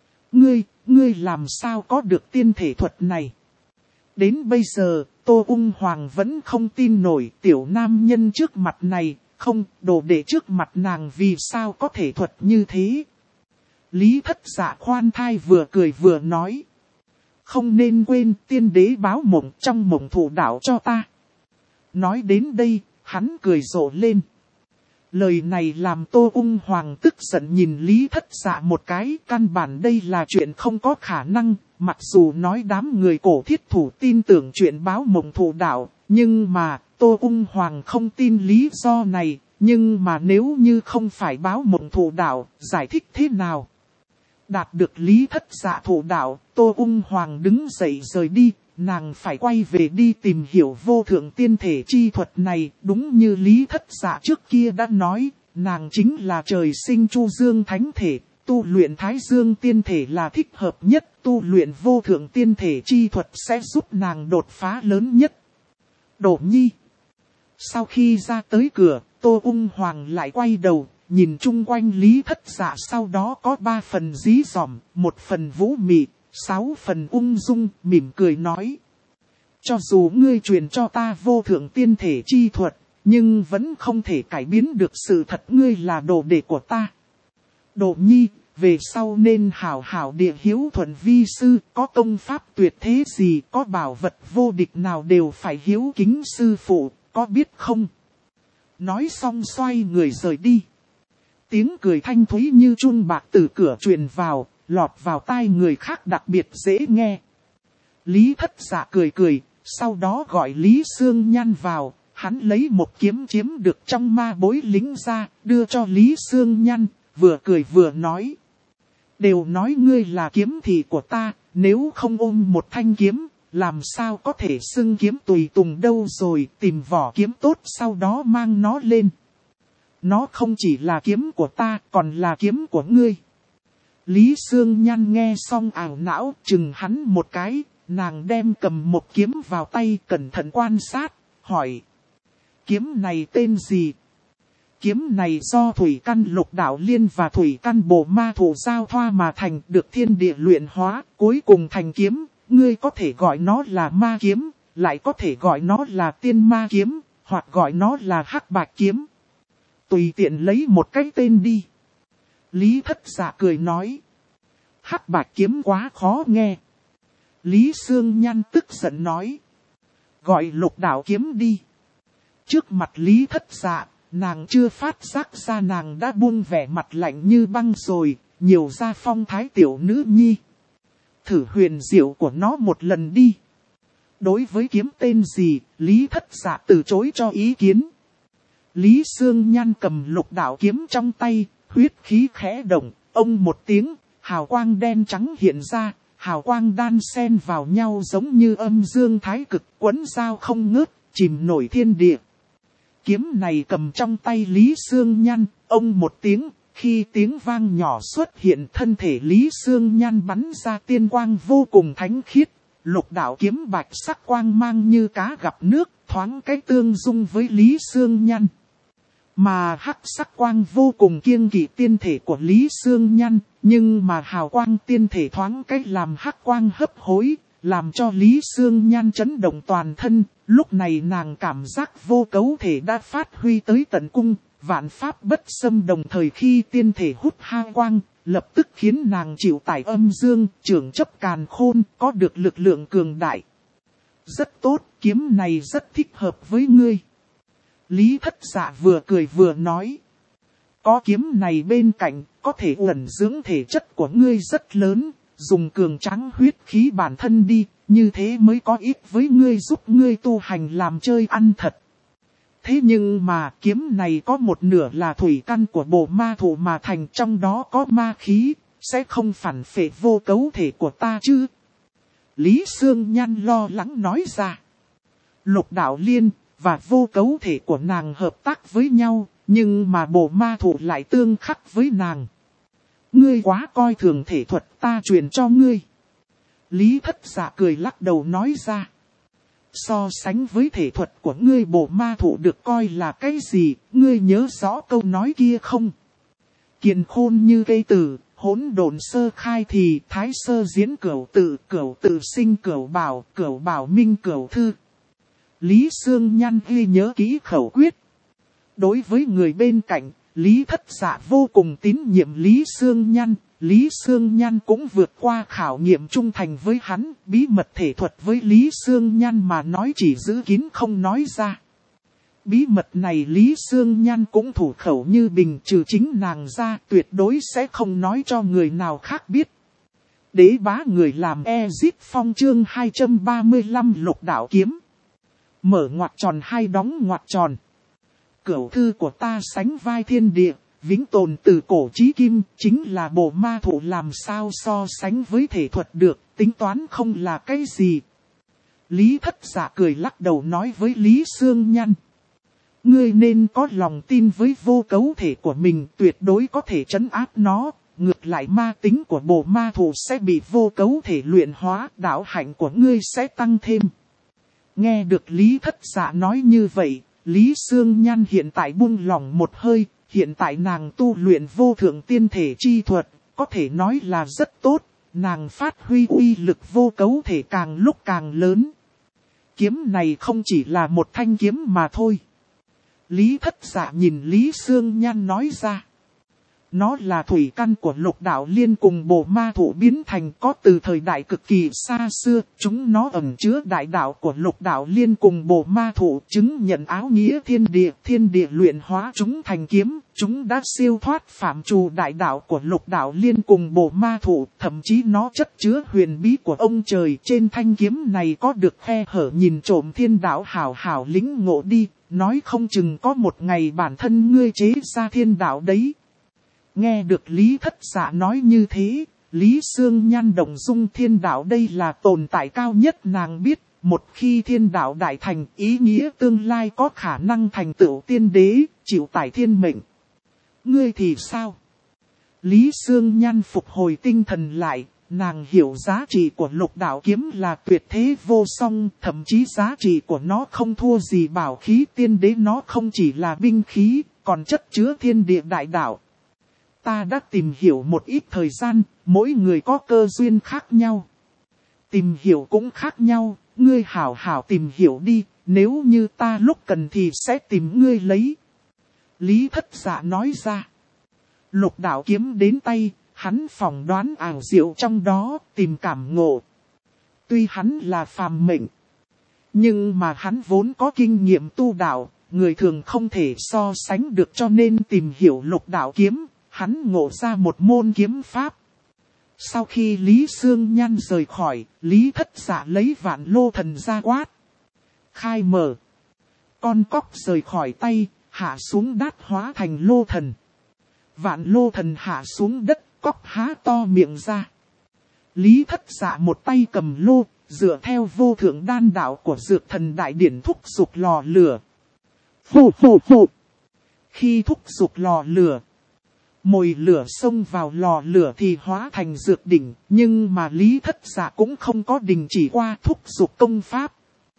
Ngươi làm sao có được tiên thể thuật này? Đến bây giờ, Tô Ung Hoàng vẫn không tin nổi tiểu nam nhân trước mặt này, không, đồ đệ trước mặt nàng vì sao có thể thuật như thế. Lý Thất Dạ khoan thai vừa cười vừa nói. Không nên quên tiên đế báo mộng trong mộng thủ đạo cho ta. Nói đến đây, hắn cười rộ lên. Lời này làm Tô Ung Hoàng tức giận nhìn Lý Thất Dạ một cái, căn bản đây là chuyện không có khả năng, mặc dù nói đám người cổ thiết thủ tin tưởng chuyện báo mộng thủ đạo, nhưng mà Tô Ung Hoàng không tin lý do này, nhưng mà nếu như không phải báo mộng thủ đạo, giải thích thế nào? Đạt được Lý Thất Dạ thủ đạo, Tô Ung Hoàng đứng dậy rời đi. Nàng phải quay về đi tìm hiểu vô thượng tiên thể chi thuật này, đúng như Lý Thất Dạ trước kia đã nói, nàng chính là trời sinh Chu Dương Thánh Thể, tu luyện Thái Dương tiên thể là thích hợp nhất, tu luyện vô thượng tiên thể chi thuật sẽ giúp nàng đột phá lớn nhất. Đỗ Nhi. Sau khi ra tới cửa, Tô Ung Hoàng lại quay đầu, nhìn chung quanh Lý Thất Dạ, sau đó có 3 phần dí dỏm, 1 phần vũ mị. 6 phần ung dung, mỉm cười nói. Cho dù ngươi truyền cho ta vô thượng tiên thể chi thuật, nhưng vẫn không thể cải biến được sự thật ngươi là đồ đệ của ta. Đỗ Nhi, về sau nên hảo hảo địa hiếu thuận vi sư, có công pháp tuyệt thế gì, có bảo vật vô địch nào đều phải hiếu kính sư phụ, có biết không? Nói xong xoay người rời đi. Tiếng cười thanh thúy như chuông bạc từ cửa truyền vào. Lọt vào tai người khác đặc biệt dễ nghe. Lý Thất Dạ cười cười, sau đó gọi Lý Sương Nhan vào, hắn lấy một kiếm chiếm được trong ma bối lính ra, đưa cho Lý Sương Nhan, vừa cười vừa nói. Đều nói ngươi là kiếm thị của ta, nếu không ôm một thanh kiếm, làm sao có thể xưng kiếm tùy tùng đâu rồi, tìm vỏ kiếm tốt sau đó mang nó lên. Nó không chỉ là kiếm của ta, còn là kiếm của ngươi. Lý Sương Nhan nghe xong ảo não chừng hắn một cái, nàng đem cầm một kiếm vào tay cẩn thận quan sát, hỏi. Kiếm này tên gì? Kiếm này do thủy căn Lục Đạo Liên và thủy căn Bồ Ma Thủ giao thoa mà thành, được thiên địa luyện hóa, cuối cùng thành kiếm. Ngươi có thể gọi nó là ma kiếm, lại có thể gọi nó là tiên ma kiếm, hoặc gọi nó là hắc bạch kiếm. Tùy tiện lấy một cái tên đi. Lý Thất Dạ cười nói. Hắc bạch kiếm quá khó nghe. Lý Sương Nhan tức giận nói. Gọi Lục Đạo kiếm đi. Trước mặt Lý Thất Dạ, nàng chưa phát giác ra nàng đã buông vẻ mặt lạnh như băng rồi, nhiều ra phong thái tiểu nữ nhi. Thử huyền diệu của nó một lần đi. Đối với kiếm tên gì, Lý Thất Dạ từ chối cho ý kiến. Lý Sương Nhan cầm Lục Đạo kiếm trong tay, huyết khí khẽ động, ông một tiếng, hào quang đen trắng hiện ra, hào quang đan xen vào nhau giống như âm dương thái cực, quấn dao không ngớt, chìm nổi thiên địa. Kiếm này cầm trong tay Lý Sương Nhan, ông một tiếng, khi tiếng vang nhỏ xuất hiện, thân thể Lý Sương Nhan bắn ra tiên quang vô cùng thánh khiết. Lục Đạo kiếm bạch sắc quang mang như cá gặp nước, thoáng cái tương dung với Lý Sương Nhan. Mà hắc sắc quang vô cùng kiêng kỵ tiên thể của Lý Sương Nhan, nhưng mà hào quang tiên thể thoáng cái làm hắc quang hấp hối, làm cho Lý Sương Nhan chấn động toàn thân. Lúc này nàng cảm giác vô cấu thể đã phát huy tới tận cung, vạn pháp bất xâm, đồng thời khi tiên thể hút ha quang, lập tức khiến nàng chịu tải âm dương, trưởng chấp càn khôn, có được lực lượng cường đại. Rất tốt, kiếm này rất thích hợp với ngươi. Lý Thất Dạ vừa cười vừa nói. Có kiếm này bên cạnh, có thể ẩn dưỡng thể chất của ngươi rất lớn, dùng cường tráng huyết khí bản thân đi, như thế mới có ích với ngươi, giúp ngươi tu hành làm chơi ăn thật. Thế nhưng mà kiếm này có một nửa là thủy căn của Bồ Ma Thủ mà thành, trong đó có ma khí, sẽ không phản phệ vô cấu thể của ta chứ? Lý Sương Nhan lo lắng nói ra. Lục Đạo Liên và vô cấu thể của nàng hợp tác với nhau, nhưng mà Bồ Ma Thủ lại tương khắc với nàng. Ngươi quá coi thường thể thuật ta truyền cho ngươi. Lý Thất Dạ cười lắc đầu nói ra. So sánh với thể thuật của ngươi, Bồ Ma Thủ được coi là cái gì, ngươi nhớ rõ câu nói kia không? Kiền khôn như cây tử, hỗn độn sơ khai thì thái sơ diễn cửu tự sinh cửu bảo minh cửu thư. Lý Sương Nhan ghi nhớ kỹ khẩu quyết. Đối với người bên cạnh, Lý Thất Dạ vô cùng tín nhiệm Lý Sương Nhan. Lý Sương Nhan cũng vượt qua khảo nghiệm trung thành với hắn. Bí mật thể thuật với Lý Sương Nhan mà nói chỉ giữ kín không nói ra. Bí mật này Lý Sương Nhan cũng thủ khẩu như bình, trừ chính nàng ra tuyệt đối sẽ không nói cho người nào khác biết. Đế bá người làm Ezip Phong chương 235 Lục Đạo kiếm. Mở ngoặc tròn hai đóng ngoặc tròn. Cửu thư của ta sánh vai thiên địa, vĩnh tồn từ cổ chí kim, chính là Bồ Ma Thủ, làm sao so sánh với thể thuật được, tính toán không là cái gì. Lý Thất Dạ cười lắc đầu nói với Lý Sương Nhan. Ngươi nên có lòng tin với vô cấu thể của mình, tuyệt đối có thể trấn áp nó. Ngược lại ma tính của Bồ Ma Thủ sẽ bị vô cấu thể luyện hóa, đạo hạnh của ngươi sẽ tăng thêm. Nghe được Lý Thất Dạ nói như vậy, Lý Sương Nhan hiện tại buông lỏng một hơi. Hiện tại nàng tu luyện vô thượng tiên thể chi thuật, có thể nói là rất tốt. Nàng phát huy uy lực vô cấu thể càng lúc càng lớn. Kiếm này không chỉ là một thanh kiếm mà thôi. Lý Thất Dạ nhìn Lý Sương Nhan nói ra. Nó là thủy căn của Lục Đạo Liên cùng Bồ Ma Thủ biến thành, có từ thời đại cực kỳ xa xưa. Chúng nó ẩn chứa đại đạo của Lục Đạo Liên cùng Bồ Ma Thủ, chứng nhận áo nghĩa thiên địa luyện hóa chúng thành kiếm. Chúng đã siêu thoát phạm trù đại đạo của Lục Đạo Liên cùng Bồ Ma Thủ, thậm chí nó chất chứa huyền bí của ông trời. Trên thanh kiếm này có được khe hở, nhìn trộm thiên đạo, hảo hảo lĩnh ngộ đi, nói không chừng có một ngày bản thân ngươi chế ra thiên đạo đấy. Nghe được Lý Thất Dạ nói như thế, Lý Sương Nhan động dung. Thiên đạo đây là tồn tại cao nhất nàng biết, một khi thiên đạo đại thành, ý nghĩa tương lai có khả năng thành tựu tiên đế, chịu tải thiên mệnh. Ngươi thì sao? Lý Sương Nhan phục hồi tinh thần lại, nàng hiểu giá trị của lục đạo kiếm là tuyệt thế vô song, thậm chí giá trị của nó không thua gì bảo khí tiên đế, nó không chỉ là binh khí, còn chất chứa thiên địa đại đạo. Ta đã tìm hiểu một ít thời gian, mỗi người có cơ duyên khác nhau. Tìm hiểu cũng khác nhau, ngươi hảo hảo tìm hiểu đi, nếu như ta lúc cần thì sẽ tìm ngươi lấy. Lý Thất Dạ nói ra. Lục đạo kiếm đến tay, hắn phỏng đoán ảo diệu trong đó, tìm cảm ngộ. Tuy hắn là phàm mệnh, nhưng mà hắn vốn có kinh nghiệm tu đạo, người thường không thể so sánh được, cho nên tìm hiểu lục đạo kiếm, hắn ngộ ra một môn kiếm pháp. Sau khi Lý Sương Nhan rời khỏi, Lý Thất Dạ lấy Vạn Lô Thần ra quát. Khai mở. Con cóc rời khỏi tay, hạ xuống đát hóa thành lô thần. Vạn Lô Thần hạ xuống đất, cóc há to miệng ra. Lý Thất Dạ một tay cầm lô, dựa theo vô thượng đan đạo của Dược Thần Đại Điển thúc giục lò lửa. Phù phù phù. Khi thúc giục lò lửa, mồi lửa xông vào lò lửa thì hóa thành dược đỉnh, nhưng mà Lý Thất Dạ cũng không có đình chỉ qua thúc giục công pháp.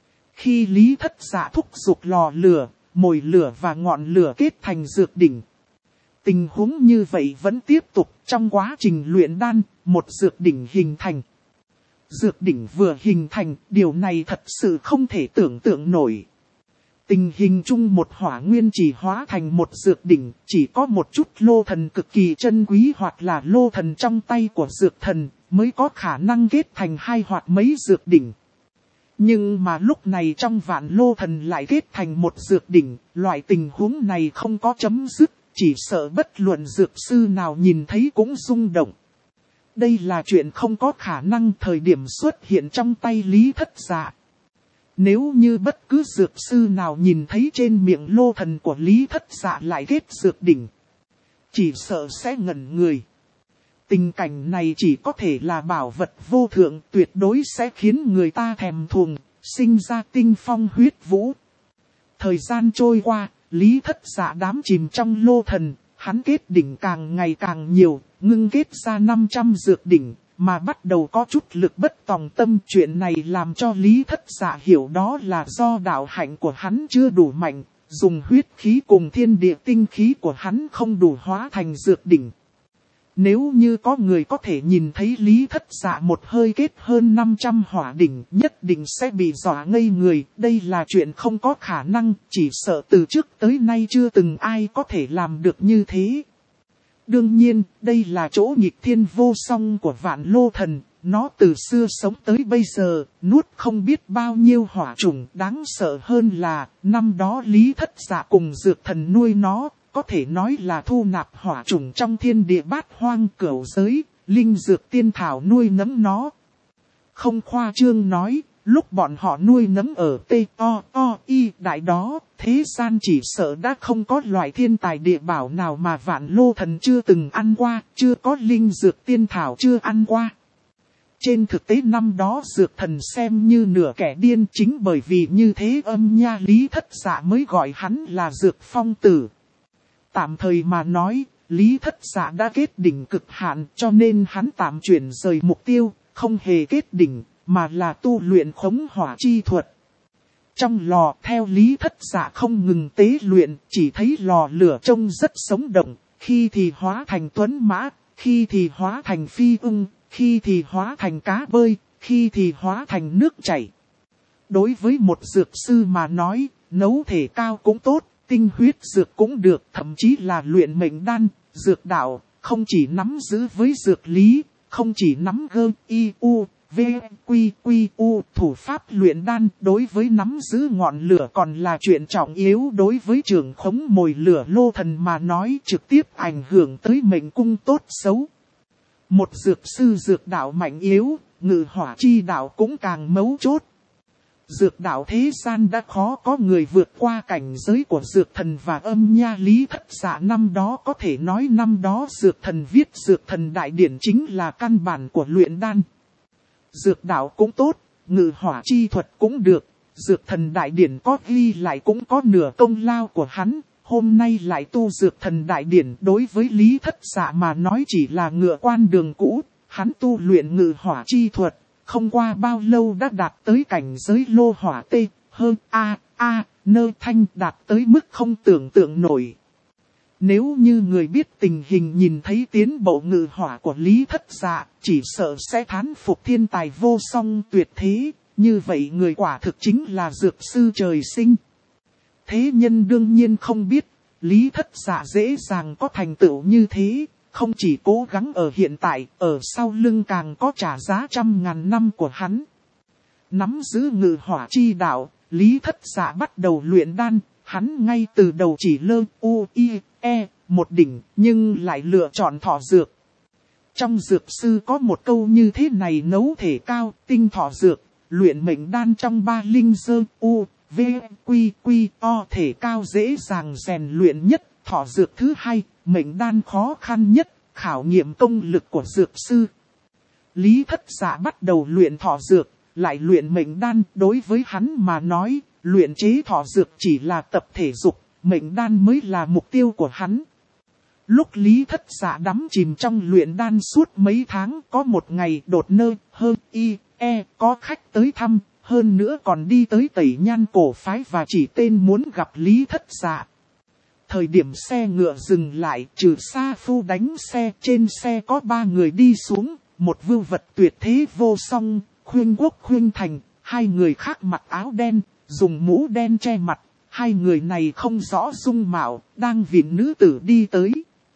Khi Lý Thất Dạ thúc giục lò lửa, mồi lửa và ngọn lửa kết thành dược đỉnh. Tình huống như vậy vẫn tiếp tục, trong quá trình luyện đan, một dược đỉnh hình thành. Dược đỉnh vừa hình thành, điều này thật sự không thể tưởng tượng nổi. Tình hình chung một hỏa nguyên chỉ hóa thành một dược đỉnh, chỉ có một chút lô thần cực kỳ chân quý hoặc là lô thần trong tay của dược thần, mới có khả năng kết thành hai hoặc mấy dược đỉnh. Nhưng mà lúc này trong vạn lô thần lại kết thành một dược đỉnh, loại tình huống này không có chấm dứt, chỉ sợ bất luận dược sư nào nhìn thấy cũng rung động. Đây là chuyện không có khả năng thời điểm xuất hiện trong tay Lý Thất Dạ. Nếu như bất cứ dược sư nào nhìn thấy trên miệng lô thần của Lý Thất Dạ lại kết dược đỉnh, chỉ sợ sẽ ngẩn người. Tình cảnh này chỉ có thể là bảo vật vô thượng, tuyệt đối sẽ khiến người ta thèm thuồng, sinh ra tinh phong huyết vũ. Thời gian trôi qua, Lý Thất Dạ đắm chìm trong lô thần, hắn kết đỉnh càng ngày càng nhiều, ngưng kết ra 500 dược đỉnh, mà bắt đầu có chút lực bất tòng tâm. Chuyện này làm cho Lý Thất Dạ hiểu đó là do đạo hạnh của hắn chưa đủ mạnh, dùng huyết khí cùng thiên địa tinh khí của hắn không đủ hóa thành dược đỉnh. Nếu như có người có thể nhìn thấy Lý Thất Dạ một hơi kết hơn 500 hỏa đỉnh, nhất định sẽ bị dọa ngây người. Đây là chuyện không có khả năng, chỉ sợ từ trước tới nay chưa từng ai có thể làm được như thế. Đương nhiên, đây là chỗ nghịch thiên vô song của Vạn Lô Thần, nó từ xưa sống tới bây giờ, nuốt không biết bao nhiêu hỏa trùng. Đáng sợ hơn là, năm đó Lý Thất Dạ cùng dược thần nuôi nó, có thể nói là thu nạp hỏa trùng trong thiên địa bát hoang cửu giới, linh dược tiên thảo nuôi nấng nó. Không khoa trương nói, lúc bọn họ nuôi nấng ở T.O.I. đại đó, thế gian chỉ sợ đã không có loại thiên tài địa bảo nào mà Vạn Lô Thần chưa từng ăn qua, chưa có linh dược tiên thảo chưa ăn qua. Trên thực tế năm đó dược thần xem như nửa kẻ điên, chính bởi vì như thế âm nha Lý Thất Dạ mới gọi hắn là Dược Phong Tử. Tạm thời mà nói, Lý Thất Dạ đã kết đỉnh cực hạn, cho nên hắn tạm chuyển rời mục tiêu, không hề kết đỉnh, mà là tu luyện khống hỏa chi thuật. Trong lò theo Lý Thất Dạ không ngừng tế luyện, chỉ thấy lò lửa trông rất sống động, khi thì hóa thành tuấn mã, khi thì hóa thành phi ưng, khi thì hóa thành cá bơi, khi thì hóa thành nước chảy. Đối với một dược sư mà nói, nấu thể cao cũng tốt, tinh huyết dược cũng được, thậm chí là luyện mệnh đan, dược đạo, không chỉ nắm giữ với dược lý, không chỉ nắm gơ, y, u, v, quy, quy, u, thủ pháp luyện đan, đối với nắm giữ ngọn lửa còn là chuyện trọng yếu. Đối với trưởng khống mồi lửa lô thần mà nói, trực tiếp ảnh hưởng tới mệnh cung tốt xấu. Một dược sư dược đạo mạnh yếu, ngự hỏa chi đạo cũng càng mấu chốt. Dược đạo thế gian đã khó có người vượt qua cảnh giới của dược thần và âm nha Lý Thất Dạ năm đó, có thể nói năm đó dược thần viết dược thần đại điển chính là căn bản của luyện đan. Dược đạo cũng tốt, ngự hỏa chi thuật cũng được, dược thần đại điển có ghi lại cũng có nửa công lao của hắn, hôm nay lại tu dược thần đại điển, đối với Lý Thất Dạ mà nói chỉ là ngựa quan đường cũ, hắn tu luyện ngự hỏa chi thuật, không qua bao lâu đã đạt tới cảnh giới lô hỏa tê, hơn nơ thanh, đạt tới mức không tưởng tượng nổi. Nếu như người biết tình hình nhìn thấy tiến bộ ngự hỏa của Lý Thất Dạ, chỉ sợ sẽ thán phục thiên tài vô song tuyệt thế, như vậy người quả thực chính là dược sư trời sinh. Thế nhân đương nhiên không biết, Lý Thất Dạ dễ dàng có thành tựu như thế, không chỉ cố gắng ở hiện tại, ở sau lưng càng có trả giá trăm ngàn năm của hắn. Nắm giữ ngự hỏa chi đạo, Lý Thất Dạ bắt đầu luyện đan, hắn ngay từ đầu chỉ một đỉnh, nhưng lại lựa chọn thọ dược. Trong dược sư có một câu như thế này: nấu thể cao, tinh thọ dược, luyện mệnh đan trong ba linh dơ thể cao dễ dàng rèn luyện nhất, thọ dược thứ hai, mệnh đan khó khăn nhất, khảo nghiệm công lực của dược sư. Lý Thất Dạ bắt đầu luyện thọ dược, lại luyện mệnh đan, đối với hắn mà nói, luyện chế thọ dược chỉ là tập thể dục, mệnh đan mới là mục tiêu của hắn. Lúc Lý Thất Dạ đắm chìm trong luyện đan suốt mấy tháng, có một ngày đột có khách tới thăm, hơn nữa còn đi tới Tẩy Nhan cổ phái và chỉ tên muốn gặp Lý Thất Dạ. Thời điểm xe ngựa dừng lại, trừ Sa Phu đánh xe, trên xe có 3 người đi xuống, một vưu vật tuyệt thế vô song, Khuyên Quốc Khuyên Thành, 2 người khác mặc áo đen, dùng mũ đen che mặt, 2 người này không rõ dung mạo, đang viện nữ tử đi tới.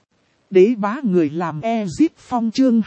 Đế bá người làm Ezip Phong chương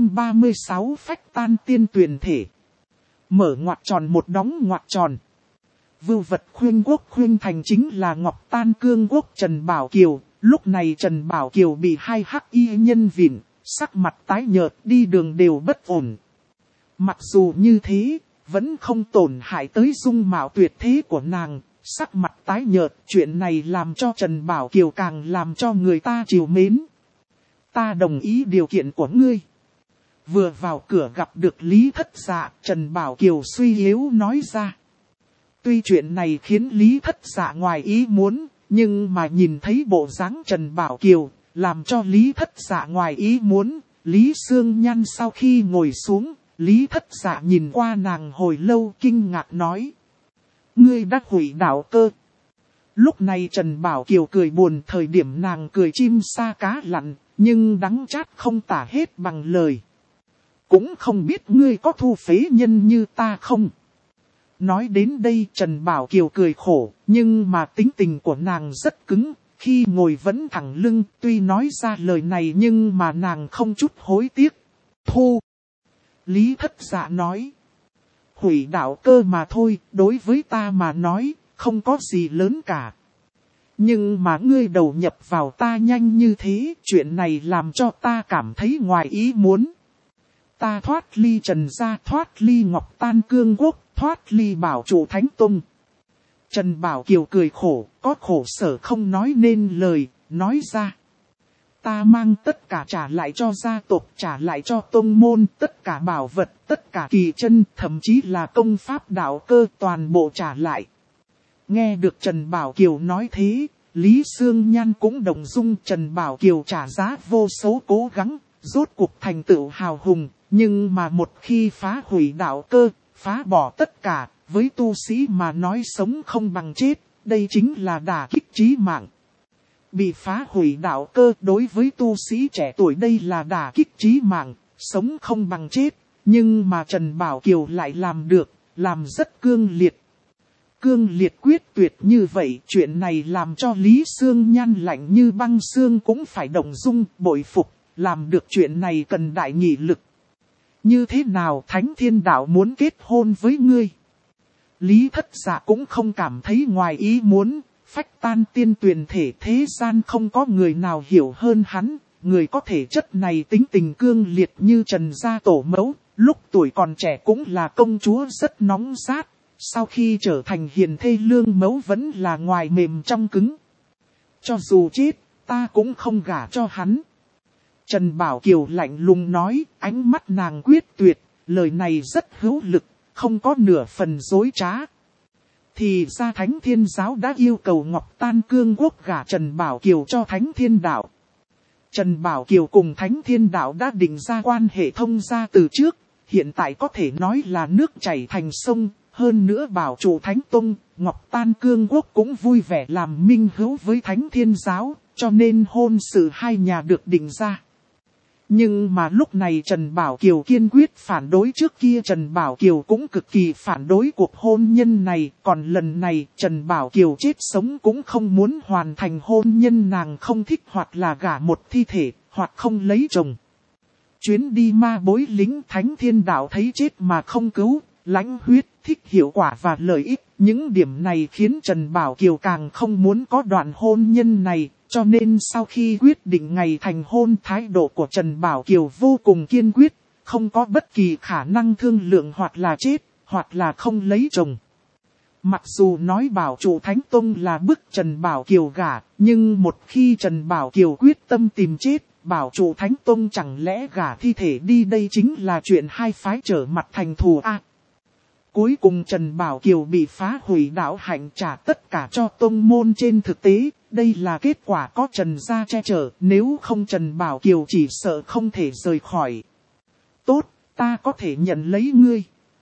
236 phách tan tiên tuyển thể. Mở ngoặc tròn một đóng ngoặc tròn. Vưu vật Khuyên Quốc Khuyên Thành chính là Ngọc Tan Cương Quốc Trần Bảo Kiều. Lúc này Trần Bảo Kiều bị 2 hắc y nhân vịn, sắc mặt tái nhợt, đi đường đều bất ổn. Mặc dù như thế, vẫn không tổn hại tới dung mạo tuyệt thế của nàng, sắc mặt tái nhợt. Chuyện này làm cho Trần Bảo Kiều càng làm cho người ta trìu mến. Ta đồng ý điều kiện của ngươi. Vừa vào cửa gặp được Lý Thất Dạ, Trần Bảo Kiều suy yếu nói ra. Tuy chuyện này khiến Lý Thất Dạ ngoài ý muốn, nhưng mà nhìn thấy bộ dáng Trần Bảo Kiều, làm cho Lý Thất Dạ ngoài ý muốn. Lý Sương Nhan sau khi ngồi xuống, Lý Thất Dạ nhìn qua nàng hồi lâu kinh ngạc nói. Ngươi đã hủy đạo cơ. Lúc này Trần Bảo Kiều cười buồn, thời điểm nàng cười chim sa cá lặn, nhưng đắng chát không tả hết bằng lời. Cũng không biết ngươi có thu phế nhân như ta không? Nói đến đây Trần Bảo Kiều cười khổ, nhưng mà tính tình của nàng rất cứng, khi ngồi vẫn thẳng lưng, tuy nói ra lời này nhưng mà nàng không chút hối tiếc. Thu. Lý Thất Dạ nói. Hủy đạo cơ mà thôi, đối với ta mà nói, không có gì lớn cả. Nhưng mà ngươi đầu nhập vào ta nhanh như thế, chuyện này làm cho ta cảm thấy ngoài ý muốn. Ta thoát ly Trần gia, thoát ly Ngọc Tan Cương Quốc, thoát ly Bảo Trụ Thánh Tông. Trần Bảo Kiều cười khổ, có khổ sở không nói nên lời, nói ra. Ta mang tất cả trả lại cho gia tộc, trả lại cho tông môn, tất cả bảo vật, tất cả kỳ chân, thậm chí là công pháp đạo cơ toàn bộ trả lại. Nghe được Trần Bảo Kiều nói thế, Lý Sương Nhan cũng động dung. Trần Bảo Kiều trả giá vô số cố gắng, rốt cuộc thành tựu hào hùng, nhưng mà một khi phá hủy đạo cơ, phá bỏ tất cả, với tu sĩ mà nói sống không bằng chết, đây chính là đả kích chí mạng. Bị phá hủy đạo cơ đối với tu sĩ trẻ tuổi đây là đả kích chí mạng, sống không bằng chết, nhưng mà Trần Bảo Kiều lại làm được, làm rất cương liệt. Cương liệt quyết tuyệt như vậy, chuyện này làm cho Lý Sương Nhan lạnh như băng xương cũng phải động dung, bội phục, làm được chuyện này cần đại nghị lực. Như thế nào Thánh Thiên Đạo muốn kết hôn với ngươi? Lý Thất Dạ cũng không cảm thấy ngoài ý muốn, phách tan tiên tuyển thể thế gian không có người nào hiểu hơn hắn, người có thể chất này tính tình cương liệt như Trần gia tổ mẫu, lúc tuổi còn trẻ cũng là công chúa rất nóng rát. Sau khi trở thành hiền thê lương mẫu vẫn là ngoài mềm trong cứng. Cho dù chết, ta cũng không gả cho hắn. Trần Bảo Kiều lạnh lùng nói, ánh mắt nàng quyết tuyệt, lời này rất hữu lực, không có nửa phần dối trá. Thì ra Thánh Thiên Giáo đã yêu cầu Ngọc Tan Cương Quốc gả Trần Bảo Kiều cho Thánh Thiên Đạo. Trần Bảo Kiều cùng Thánh Thiên Đạo đã định ra quan hệ thông gia từ trước, hiện tại có thể nói là nước chảy thành sông, hơn nữa bảo chủ Thánh Tông, Ngọc Tan Cương Quốc cũng vui vẻ làm minh hữu với Thánh Thiên Giáo, cho nên hôn sự hai nhà được định ra. Nhưng mà lúc này Trần Bảo Kiều kiên quyết phản đối, trước kia Trần Bảo Kiều cũng cực kỳ phản đối cuộc hôn nhân này, còn lần này Trần Bảo Kiều chết sống cũng không muốn hoàn thành hôn nhân, nàng không thích hoặc là gả một thi thể, hoặc không lấy chồng. Chuyến đi ma bối lính Thánh Thiên Đạo thấy chết mà không cứu, lãnh huyết, thích hiệu quả và lợi ích, những điểm này khiến Trần Bảo Kiều càng không muốn có đoạn hôn nhân này. Cho nên sau khi quyết định ngày thành hôn, thái độ của Trần Bảo Kiều vô cùng kiên quyết, không có bất kỳ khả năng thương lượng hoặc là chết, hoặc là không lấy chồng. Mặc dù nói bảo chủ Thánh Tông là bức Trần Bảo Kiều gả, nhưng một khi Trần Bảo Kiều quyết tâm tìm chết, bảo chủ Thánh Tông chẳng lẽ gả thi thể đi, đây chính là chuyện hai phái trở mặt thành thù a. Cuối cùng Trần Bảo Kiều bị phá hủy đạo hạnh, trả tất cả cho tông môn. Trên thực tế, đây là kết quả có Trần gia che chở, nếu không Trần Bảo Kiều chỉ sợ không thể rời khỏi. Tốt, ta có thể nhận lấy ngươi.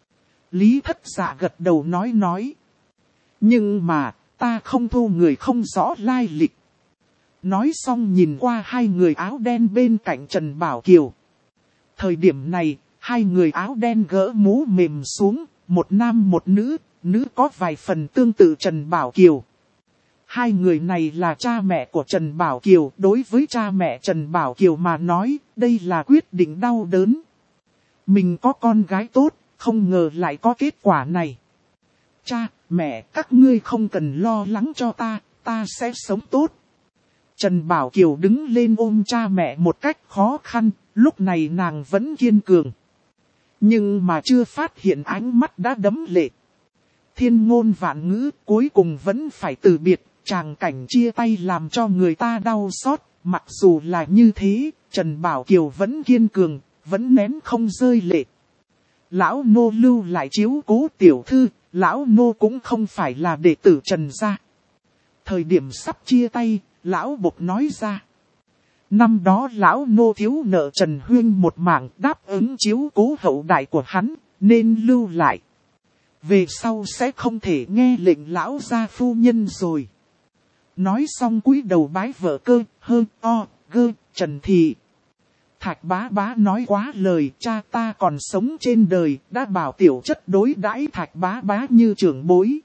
Lý Thất Dạ gật đầu nói. Nhưng mà, ta không thu người không rõ lai lịch. Nói xong nhìn qua hai người áo đen bên cạnh Trần Bảo Kiều. Thời điểm này, hai người áo đen gỡ mũ mềm xuống, một nam một nữ, nữ có vài phần tương tự Trần Bảo Kiều. Hai người này là cha mẹ của Trần Bảo Kiều, đối với cha mẹ Trần Bảo Kiều mà nói, đây là quyết định đau đớn. Mình có con gái tốt, không ngờ lại có kết quả này. Cha, mẹ, các ngươi không cần lo lắng cho ta sẽ sống tốt. Trần Bảo Kiều đứng lên ôm cha mẹ một cách khó khăn, lúc này nàng vẫn kiên cường. Nhưng mà chưa phát hiện ánh mắt đã đẫm lệ. Thiên ngôn vạn ngữ, cuối cùng vẫn phải từ biệt, tràng cảnh chia tay làm cho người ta đau xót. Mặc dù là như thế, Trần Bảo Kiều vẫn kiên cường, vẫn nén không rơi lệ. Lão nô lưu lại chiếu cố tiểu thư, lão nô cũng không phải là đệ tử Trần gia. Thời điểm sắp chia tay, lão bộc nói ra. Năm đó lão nô thiếu nợ Trần Huyên một mảng, đáp ứng chiếu cố hậu đại của hắn, nên lưu lại. Về sau sẽ không thể nghe lệnh lão gia phu nhân rồi. Nói xong cúi đầu bái vợ cơ, Trần Thị. Thạch Bá Bá nói quá lời, cha ta còn sống trên đời, đã bảo tiểu chất đối đãi Thạch Bá Bá như trưởng bối.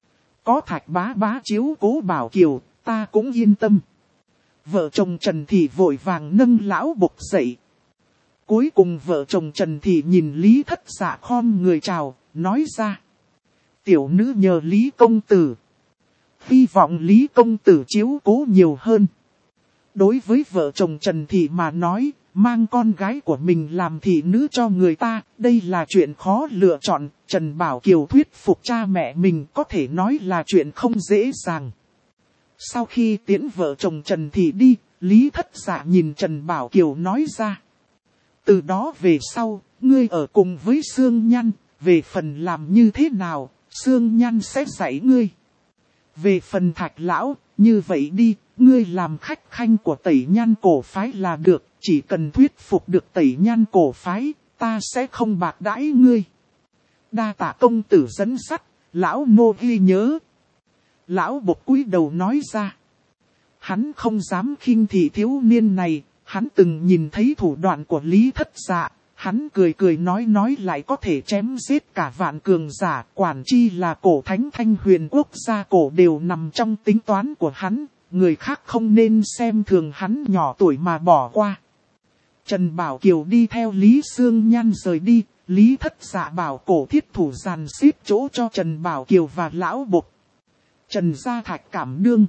Có Thạch Bá Bá chiếu cố Bảo Kiều, ta cũng yên tâm. Vợ chồng Trần Thị vội vàng nâng lão bộc dậy. Cuối cùng vợ chồng Trần Thị nhìn Lý Thất Dạ khom người chào, nói ra. Tiểu nữ nhờ Lý Công Tử. Hy vọng Lý Công Tử chiếu cố nhiều hơn. Đối với vợ chồng Trần Thị mà nói, mang con gái của mình làm thị nữ cho người ta, đây là chuyện khó lựa chọn. Trần Bảo Kiều thuyết phục cha mẹ mình có thể nói là chuyện không dễ dàng. Sau khi tiễn vợ chồng Trần Thị đi, Lý Thất Dạ nhìn Trần Bảo Kiều nói ra. Từ đó về sau, ngươi ở cùng với Sương Nhan, về phần làm như thế nào, Sương Nhan sẽ dạy ngươi. Về phần Thạch Lão, như vậy đi, ngươi làm khách khanh của Tẩy Nhan cổ phái là được, chỉ cần thuyết phục được Tẩy Nhan cổ phái, ta sẽ không bạc đãi ngươi. Đa tạ công tử dẫn dắt, lão nô ghi nhớ. Lão bộc cúi đầu nói ra. Hắn không dám khinh thị thiếu niên này, hắn từng nhìn thấy thủ đoạn của Lý Thất Dạ, hắn cười nói lại có thể chém giết cả vạn cường giả, quản chi là cổ thánh Thanh Huyền quốc gia cổ đều nằm trong tính toán của hắn, người khác không nên xem thường hắn nhỏ tuổi mà bỏ qua. Trần Bảo Kiều đi theo Lý Sương Nhan rời đi, Lý Thất Dạ bảo cổ thiết thủ dàn xếp chỗ cho Trần Bảo Kiều và lão bộc. Trần gia Thạch Cảm Đương.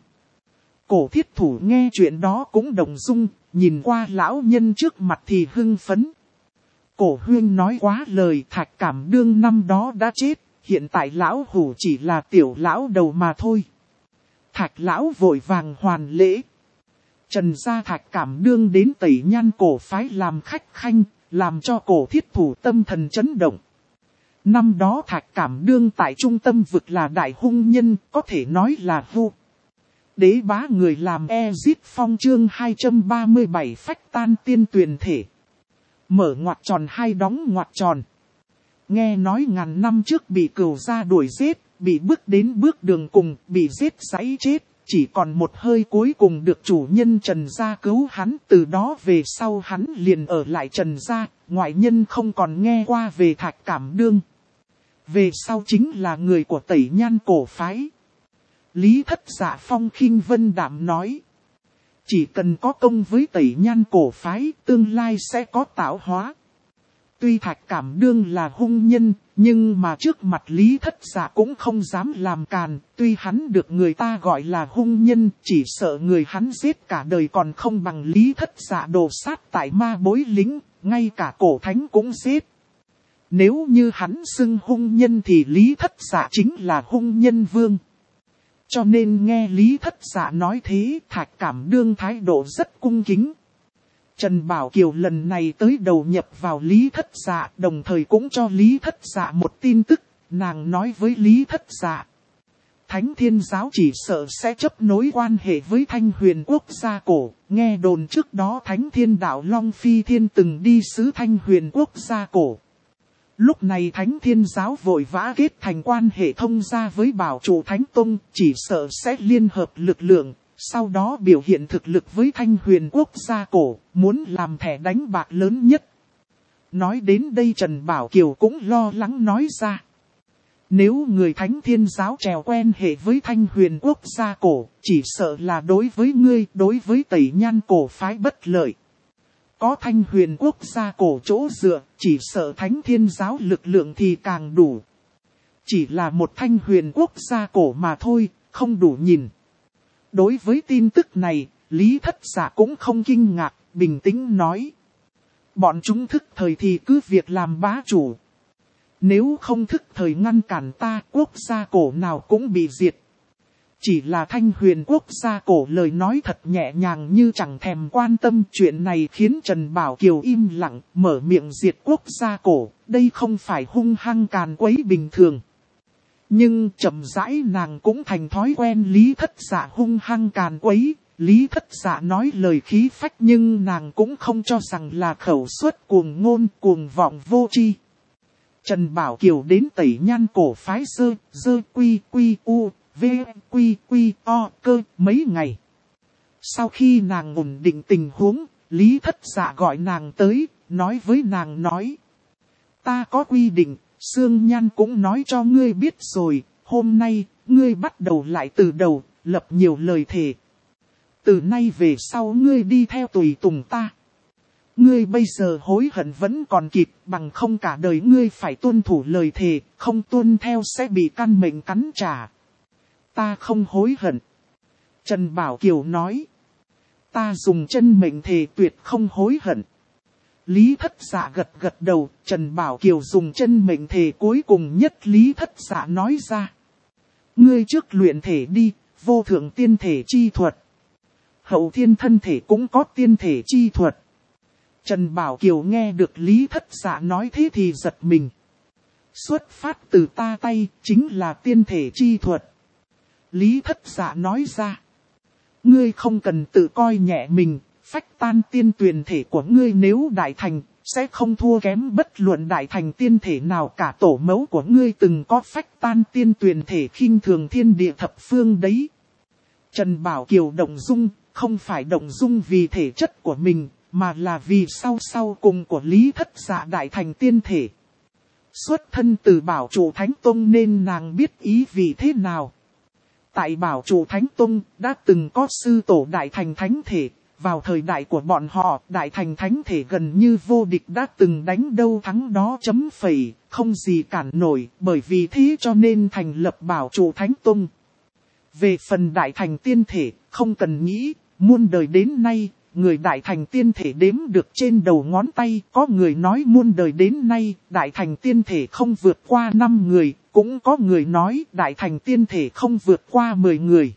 Cổ thiết thủ nghe chuyện đó cũng động dung, nhìn qua lão nhân trước mặt thì hưng phấn. Cổ huyên nói quá lời, Thạch Cảm Đương năm đó đã chết, hiện tại lão hủ chỉ là tiểu lão đầu mà thôi. Thạch lão vội vàng hoàn lễ. Trần gia Thạch Cảm Đương đến Tẩy Nhan cổ phái làm khách khanh, làm cho cổ thiết thủ tâm thần chấn động. Năm đó Thạch Cảm Đương tại trung tâm vực là đại hung nhân, có thể nói là vu. Đế bá người làm Ezit Phong chương 237 phách tan tiên tuyền thể. Mở ngoặc tròn hay đóng ngoặc tròn. Nghe nói ngàn năm trước bị cừu gia đuổi giết, bị bước đến bước đường cùng, bị giết giãy chết. Chỉ còn một hơi cuối cùng được chủ nhân Trần gia cứu hắn, từ đó về sau hắn liền ở lại Trần gia, ngoại nhân không còn nghe qua về Thạch Cảm Đương. Về sau chính là người của Tẩy Nhan cổ phái. Lý Thất Dạ phong khinh vân đạm nói. Chỉ cần có công với Tẩy Nhan cổ phái, tương lai sẽ có tạo hóa. Tuy Thạch Cảm Đương là hung nhân, nhưng mà trước mặt Lý Thất Dạ cũng không dám làm càn. Tuy hắn được người ta gọi là hung nhân, chỉ sợ người hắn giết cả đời còn không bằng Lý Thất Dạ đồ sát tại ma bối lính, ngay cả cổ thánh cũng giết. Nếu như hắn xưng hung nhân thì Lý Thất Dạ chính là hung nhân vương. Cho nên nghe Lý Thất Dạ nói thế, Thạch Cảm Đương thái độ rất cung kính. Trần Bảo Kiều lần này tới đầu nhập vào Lý Thất Dạ, đồng thời cũng cho Lý Thất Dạ một tin tức, nàng nói với Lý Thất Dạ. Thánh Thiên Giáo chỉ sợ sẽ chấp nối quan hệ với Thanh Huyền Quốc gia cổ, nghe đồn trước đó Thánh Thiên Đạo Long Phi Thiên từng đi sứ Thanh Huyền Quốc gia cổ. Lúc này Thánh Thiên Giáo vội vã kết thành quan hệ thông gia với Bảo Chủ Thánh Tông, chỉ sợ sẽ liên hợp lực lượng, sau đó biểu hiện thực lực với Thanh Huyền Quốc gia cổ, muốn làm thẻ đánh bạc lớn nhất. Nói đến đây Trần Bảo Kiều cũng lo lắng nói ra. Nếu người Thánh Thiên Giáo trèo quen hệ với Thanh Huyền Quốc gia cổ, chỉ sợ là đối với ngươi, đối với Tẩy Nhan cổ phái bất lợi. Có Thanh Huyền Quốc gia cổ chỗ dựa, chỉ sợ Thánh Thiên Giáo lực lượng thì càng đủ. Chỉ là một Thanh Huyền Quốc gia cổ mà thôi, không đủ nhìn. Đối với tin tức này, Lý Thất Dạ cũng không kinh ngạc, bình tĩnh nói. Bọn chúng thức thời thì cứ việc làm bá chủ. Nếu không thức thời ngăn cản ta, quốc gia cổ nào cũng bị diệt. Chỉ là Thanh Huyền Quốc gia cổ lời nói thật nhẹ nhàng như chẳng thèm quan tâm. Chuyện này khiến Trần Bảo Kiều im lặng, mở miệng diệt quốc gia cổ. Đây không phải hung hăng càn quấy bình thường. Nhưng chậm rãi nàng cũng thành thói quen Lý Thất Dạ hung hăng càn quấy. Lý Thất Dạ nói lời khí phách nhưng nàng cũng không cho rằng là khẩu suất cuồng ngôn cuồng vọng vô tri. Trần Bảo Kiều đến Tẩy Nhan cổ phái dơ quy u v quy o cơ mấy ngày. Sau khi nàng ổn định tình huống, Lý Thất Dạ gọi nàng tới, nói với nàng nói. Ta có quy định, Sương Nhan cũng nói cho ngươi biết rồi, hôm nay, ngươi bắt đầu lại từ đầu, lập nhiều lời thề. Từ nay về sau ngươi đi theo tùy tùng ta. Ngươi bây giờ hối hận vẫn còn kịp, bằng không cả đời ngươi phải tuân thủ lời thề, không tuân theo sẽ bị căn mệnh cắn trả. Ta không hối hận. Trần Bảo Kiều nói. Ta dùng chân mệnh thề tuyệt không hối hận. Lý Thất Dạ gật gật đầu, Trần Bảo Kiều dùng chân mệnh thề cuối cùng nhất Lý Thất Dạ nói ra. Ngươi trước luyện thể đi, vô thượng tiên thể chi thuật. Hậu thiên thân thể cũng có tiên thể chi thuật. Trần Bảo Kiều nghe được Lý Thất Dạ nói thế thì giật mình. Xuất phát từ ta tay, chính là tiên thể chi thuật. Lý Thất Dạ nói ra. Ngươi không cần tự coi nhẹ mình, phách tan tiên tuyền thể của ngươi nếu đại thành, sẽ không thua kém bất luận đại thành tiên thể nào cả. Tổ mẫu của ngươi từng có phách tan tiên tuyền thể khinh thường thiên địa thập phương đấy. Trần Bảo Kiều động dung, không phải động dung vì thể chất của mình, mà là vì sau cùng của Lý Thất Dạ đại thành tiên thể. Xuất thân từ Bảo Chủ Thánh Tông nên nàng biết ý vị thế nào. Tại Bảo Chủ Thánh Tông đã từng có sư tổ đại thành thánh thể, vào thời đại của bọn họ đại thành thánh thể gần như vô địch đã từng đánh đâu thắng đó chấm phẩy, không gì cản nổi, bởi vì thế cho nên thành lập Bảo Chủ Thánh Tông. Về phần đại thành tiên thể, không cần nghĩ, muôn đời đến nay, người đại thành tiên thể đếm được trên đầu ngón tay, có người nói muôn đời đến nay, đại thành tiên thể không vượt qua 5 người, cũng có người nói đại thành tiên thể không vượt qua 10 người.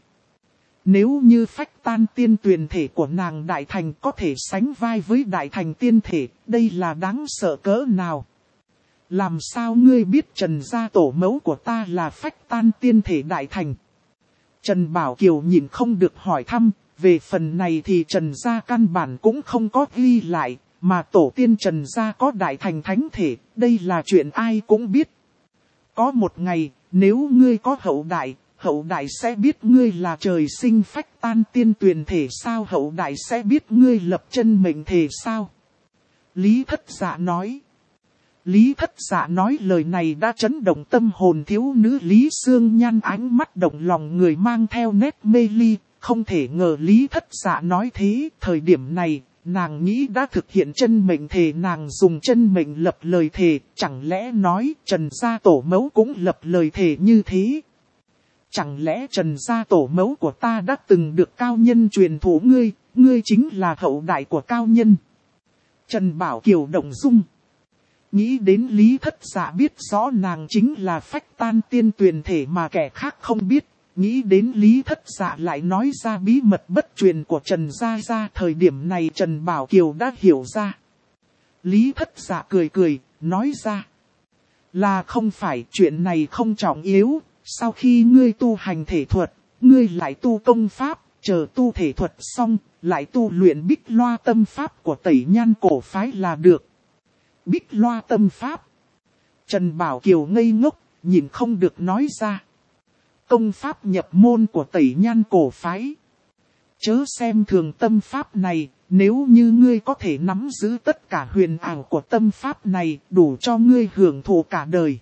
Nếu như phách tan tiên tuyền thể của nàng đại thành có thể sánh vai với đại thành tiên thể, đây là đáng sợ cỡ nào. Làm sao ngươi biết Trần gia tổ mẫu của ta là phách tan tiên thể đại thành? Trần Bảo Kiều nhìn không được hỏi thăm, về phần này thì Trần gia căn bản cũng không có ghi lại, mà tổ tiên Trần gia có đại thành thánh thể, đây là chuyện ai cũng biết. Có một ngày, nếu ngươi có hậu đại sẽ biết ngươi là trời sinh phách tan tiên tuyền thể sao? Hậu đại sẽ biết ngươi lập chân mệnh thể sao? Lý Thất Dạ nói. Lý Thất Dạ nói lời này đã chấn động tâm hồn thiếu nữ Lý Sương Nhan, ánh mắt động lòng người mang theo nét mê ly. Không thể ngờ Lý Thất Dạ nói thế, thời điểm này, nàng nghĩ đã thực hiện chân mệnh thề, nàng dùng chân mệnh lập lời thề, chẳng lẽ nói Trần gia tổ mẫu cũng lập lời thề như thế? Chẳng lẽ Trần gia tổ mẫu của ta đã từng được cao nhân truyền thụ ngươi chính là hậu đại của cao nhân? Trần Bảo Kiều động dung. Nghĩ đến Lý Thất Dạ biết rõ nàng chính là phách tan tiên tuyền thể mà kẻ khác không biết. Nghĩ đến Lý Thất Dạ lại nói ra bí mật bất truyền của Trần gia, thời điểm này Trần Bảo Kiều đã hiểu ra. Lý Thất Dạ cười, nói ra. Là không phải, chuyện này không trọng yếu, sau khi ngươi tu hành thể thuật, ngươi lại tu công pháp, chờ tu thể thuật xong, lại tu luyện Bích Loa tâm pháp của Tẩy Nhan cổ phái là được. Bích Loa tâm pháp. Trần Bảo Kiều ngây ngốc, nhìn không được nói ra. Công pháp nhập môn của Tẩy Nhan cổ phái. Chớ xem thường tâm pháp này, nếu như ngươi có thể nắm giữ tất cả huyền ảo của tâm pháp này, đủ cho ngươi hưởng thụ cả đời.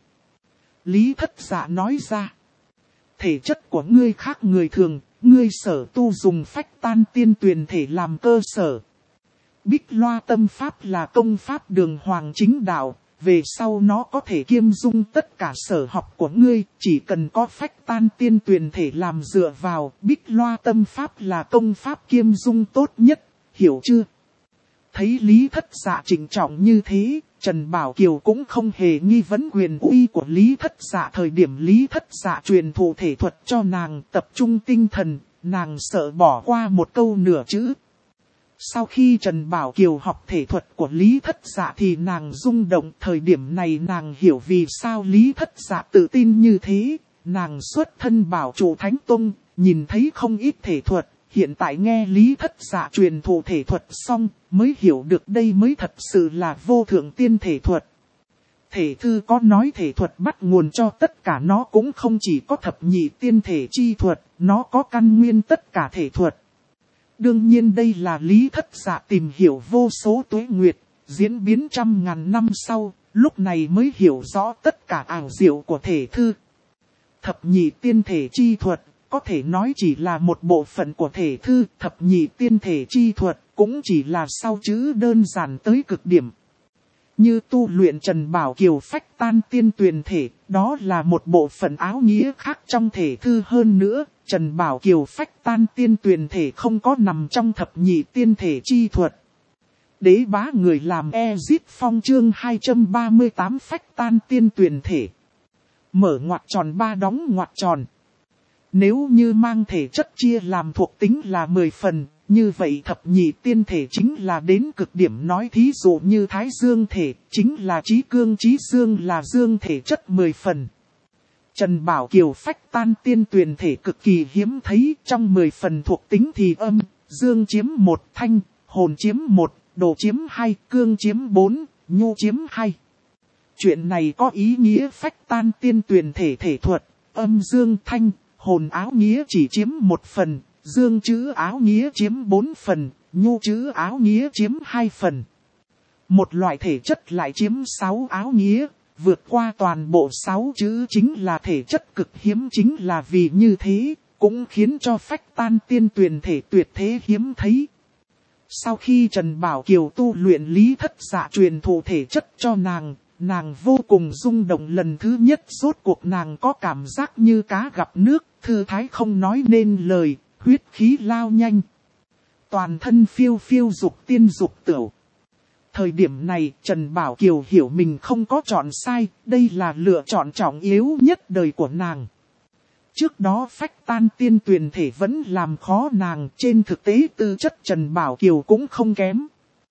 Lý Thất Dạ nói ra. Thể chất của ngươi khác người thường, ngươi sở tu dùng phách tan tiên tuyền thể làm cơ sở. Bích Loa tâm pháp là công pháp đường hoàng chính đạo, về sau nó có thể kiêm dung tất cả sở học của ngươi, chỉ cần có phách tan tiên tuyền thể làm dựa vào, Bích Loa tâm pháp là công pháp kiêm dung tốt nhất, hiểu chưa? Thấy Lý Thất Dạ trịnh trọng như thế, Trần Bảo Kiều cũng không hề nghi vấn quyền uy của Lý Thất Dạ. Thời điểm Lý Thất Dạ truyền thụ thể thuật cho nàng, tập trung tinh thần, nàng sợ bỏ qua một câu nửa chữ. Sau khi Trần Bảo Kiều học thể thuật của Lý Thất Dạ thì nàng rung động. Thời điểm này nàng hiểu vì sao Lý Thất Dạ tự tin như thế. Nàng xuất thân Bảo Trụ Thánh Tông, nhìn thấy không ít thể thuật. Hiện tại nghe Lý Thất Dạ truyền thụ thể thuật xong, mới hiểu được đây mới thật sự là vô thượng tiên thể thuật. Thể thư có nói thể thuật bắt nguồn cho tất cả, nó cũng không chỉ có thập nhị tiên thể chi thuật, nó có căn nguyên tất cả thể thuật. Đương nhiên đây là Lý Thất Dạ tìm hiểu vô số tuế nguyệt, diễn biến trăm ngàn năm sau, lúc này mới hiểu rõ tất cả ảo diệu của thể thư. Thập nhị tiên thể chi thuật, có thể nói chỉ là một bộ phận của thể thư, thập nhị tiên thể chi thuật, cũng chỉ là sau chữ đơn giản tới cực điểm. Như tu luyện Trần Bảo Kiều phách tan tiên tuyền thể, đó là một bộ phận áo nghĩa khác trong thể thư hơn nữa. Trần Bảo Kiều phách tan tiên tuyền thể không có nằm trong thập nhị tiên thể chi thuật. Đế bá người làm Ezit Phong chương 238 phách tan tiên tuyền thể. Mở ngoặc tròn 3 đóng ngoặc tròn. Nếu như mang thể chất chia làm thuộc tính là 10 phần, như vậy thập nhị tiên thể chính là đến cực điểm. Nói thí dụ như Thái Dương thể, chính là trí cương trí dương, là dương thể chất 10 phần. Trần Bảo Kiều phách tan tiên tuyền thể cực kỳ hiếm thấy, trong 10 phần thuộc tính thì âm, dương chiếm 1, thanh, hồn chiếm 1, đồ chiếm 2, cương chiếm 4, nhu chiếm 2. Chuyện này có ý nghĩa phách tan tiên tuyền thể thể thuật, âm dương thanh, hồn áo nghĩa chỉ chiếm 1 phần, dương chữ áo nghĩa chiếm 4 phần, nhu chữ áo nghĩa chiếm 2 phần. Một loại thể chất lại chiếm 6 áo nghĩa, vượt qua toàn bộ 6 chữ chính là thể chất cực hiếm. Chính là vì như thế, cũng khiến cho phách tan tiên tuyền thể tuyệt thế hiếm thấy. Sau khi Trần Bảo Kiều tu luyện Lý Thất Dạ truyền thụ thể chất cho nàng vô cùng rung động. Lần thứ nhất rốt cuộc nàng có cảm giác như cá gặp nước, thư thái không nói nên lời, huyết khí lao nhanh. Toàn thân phiêu phiêu dục tiên dục tửu. Thời điểm này Trần Bảo Kiều hiểu mình không có chọn sai, đây là lựa chọn trọng yếu nhất đời của nàng. Trước đó phách tan tiên tuyền thể vẫn làm khó nàng, trên thực tế tư chất Trần Bảo Kiều cũng không kém.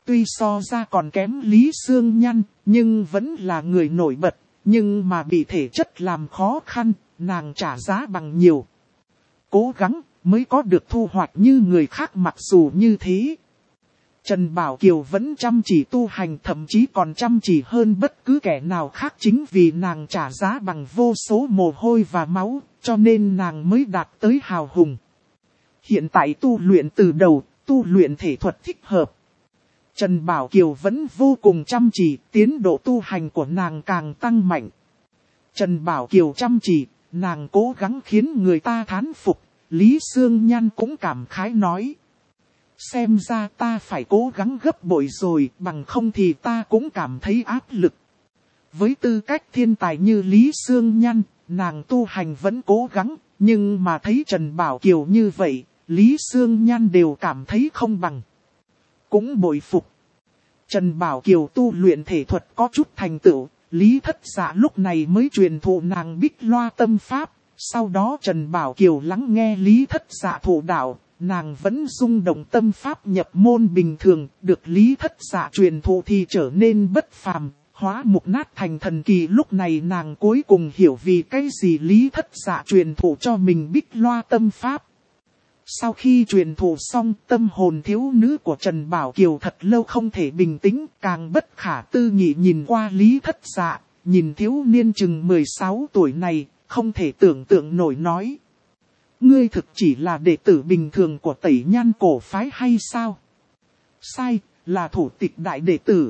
Tuy so ra còn kém Lý Sương Nhan, nhưng vẫn là người nổi bật, nhưng mà bị thể chất làm khó khăn, nàng trả giá bằng nhiều cố gắng mới có được thu hoạch như người khác. Mặc dù như thế, Trần Bảo Kiều vẫn chăm chỉ tu hành, thậm chí còn chăm chỉ hơn bất cứ kẻ nào khác, chính vì nàng trả giá bằng vô số mồ hôi và máu, cho nên nàng mới đạt tới hào hùng. Hiện tại tu luyện từ đầu, tu luyện thể thuật thích hợp. Trần Bảo Kiều vẫn vô cùng chăm chỉ, tiến độ tu hành của nàng càng tăng mạnh. Trần Bảo Kiều chăm chỉ, nàng cố gắng khiến người ta thán phục, Lý Sương Nhan cũng cảm khái nói. Xem ra ta phải cố gắng gấp bội rồi, bằng không thì ta cũng cảm thấy áp lực. Với tư cách thiên tài như Lý Sương Nhan, nàng tu hành vẫn cố gắng, nhưng mà thấy Trần Bảo Kiều như vậy, Lý Sương Nhan đều cảm thấy không bằng. Cũng bội phục. Trần Bảo Kiều tu luyện thể thuật có chút thành tựu, Lý Thất Dạ lúc này mới truyền thụ nàng Bích Loa tâm pháp. Sau đó Trần Bảo Kiều lắng nghe Lý Thất Dạ thụ đạo, nàng vẫn rung động tâm pháp nhập môn bình thường, được Lý Thất Dạ truyền thụ thì trở nên bất phàm, hóa mục nát thành thần kỳ. Lúc này nàng cuối cùng hiểu vì cái gì Lý Thất Dạ truyền thụ cho mình Bích Loa tâm pháp. Sau khi truyền thụ xong, tâm hồn thiếu nữ của Trần Bảo Kiều thật lâu không thể bình tĩnh, càng bất khả tư nghị nhìn qua Lý Thất Dạ, nhìn thiếu niên chừng 16 tuổi này, không thể tưởng tượng nổi nói. Ngươi thực chỉ là đệ tử bình thường của Tẩy Nhan cổ phái hay sao? Sai, là thủ tịch đại đệ tử.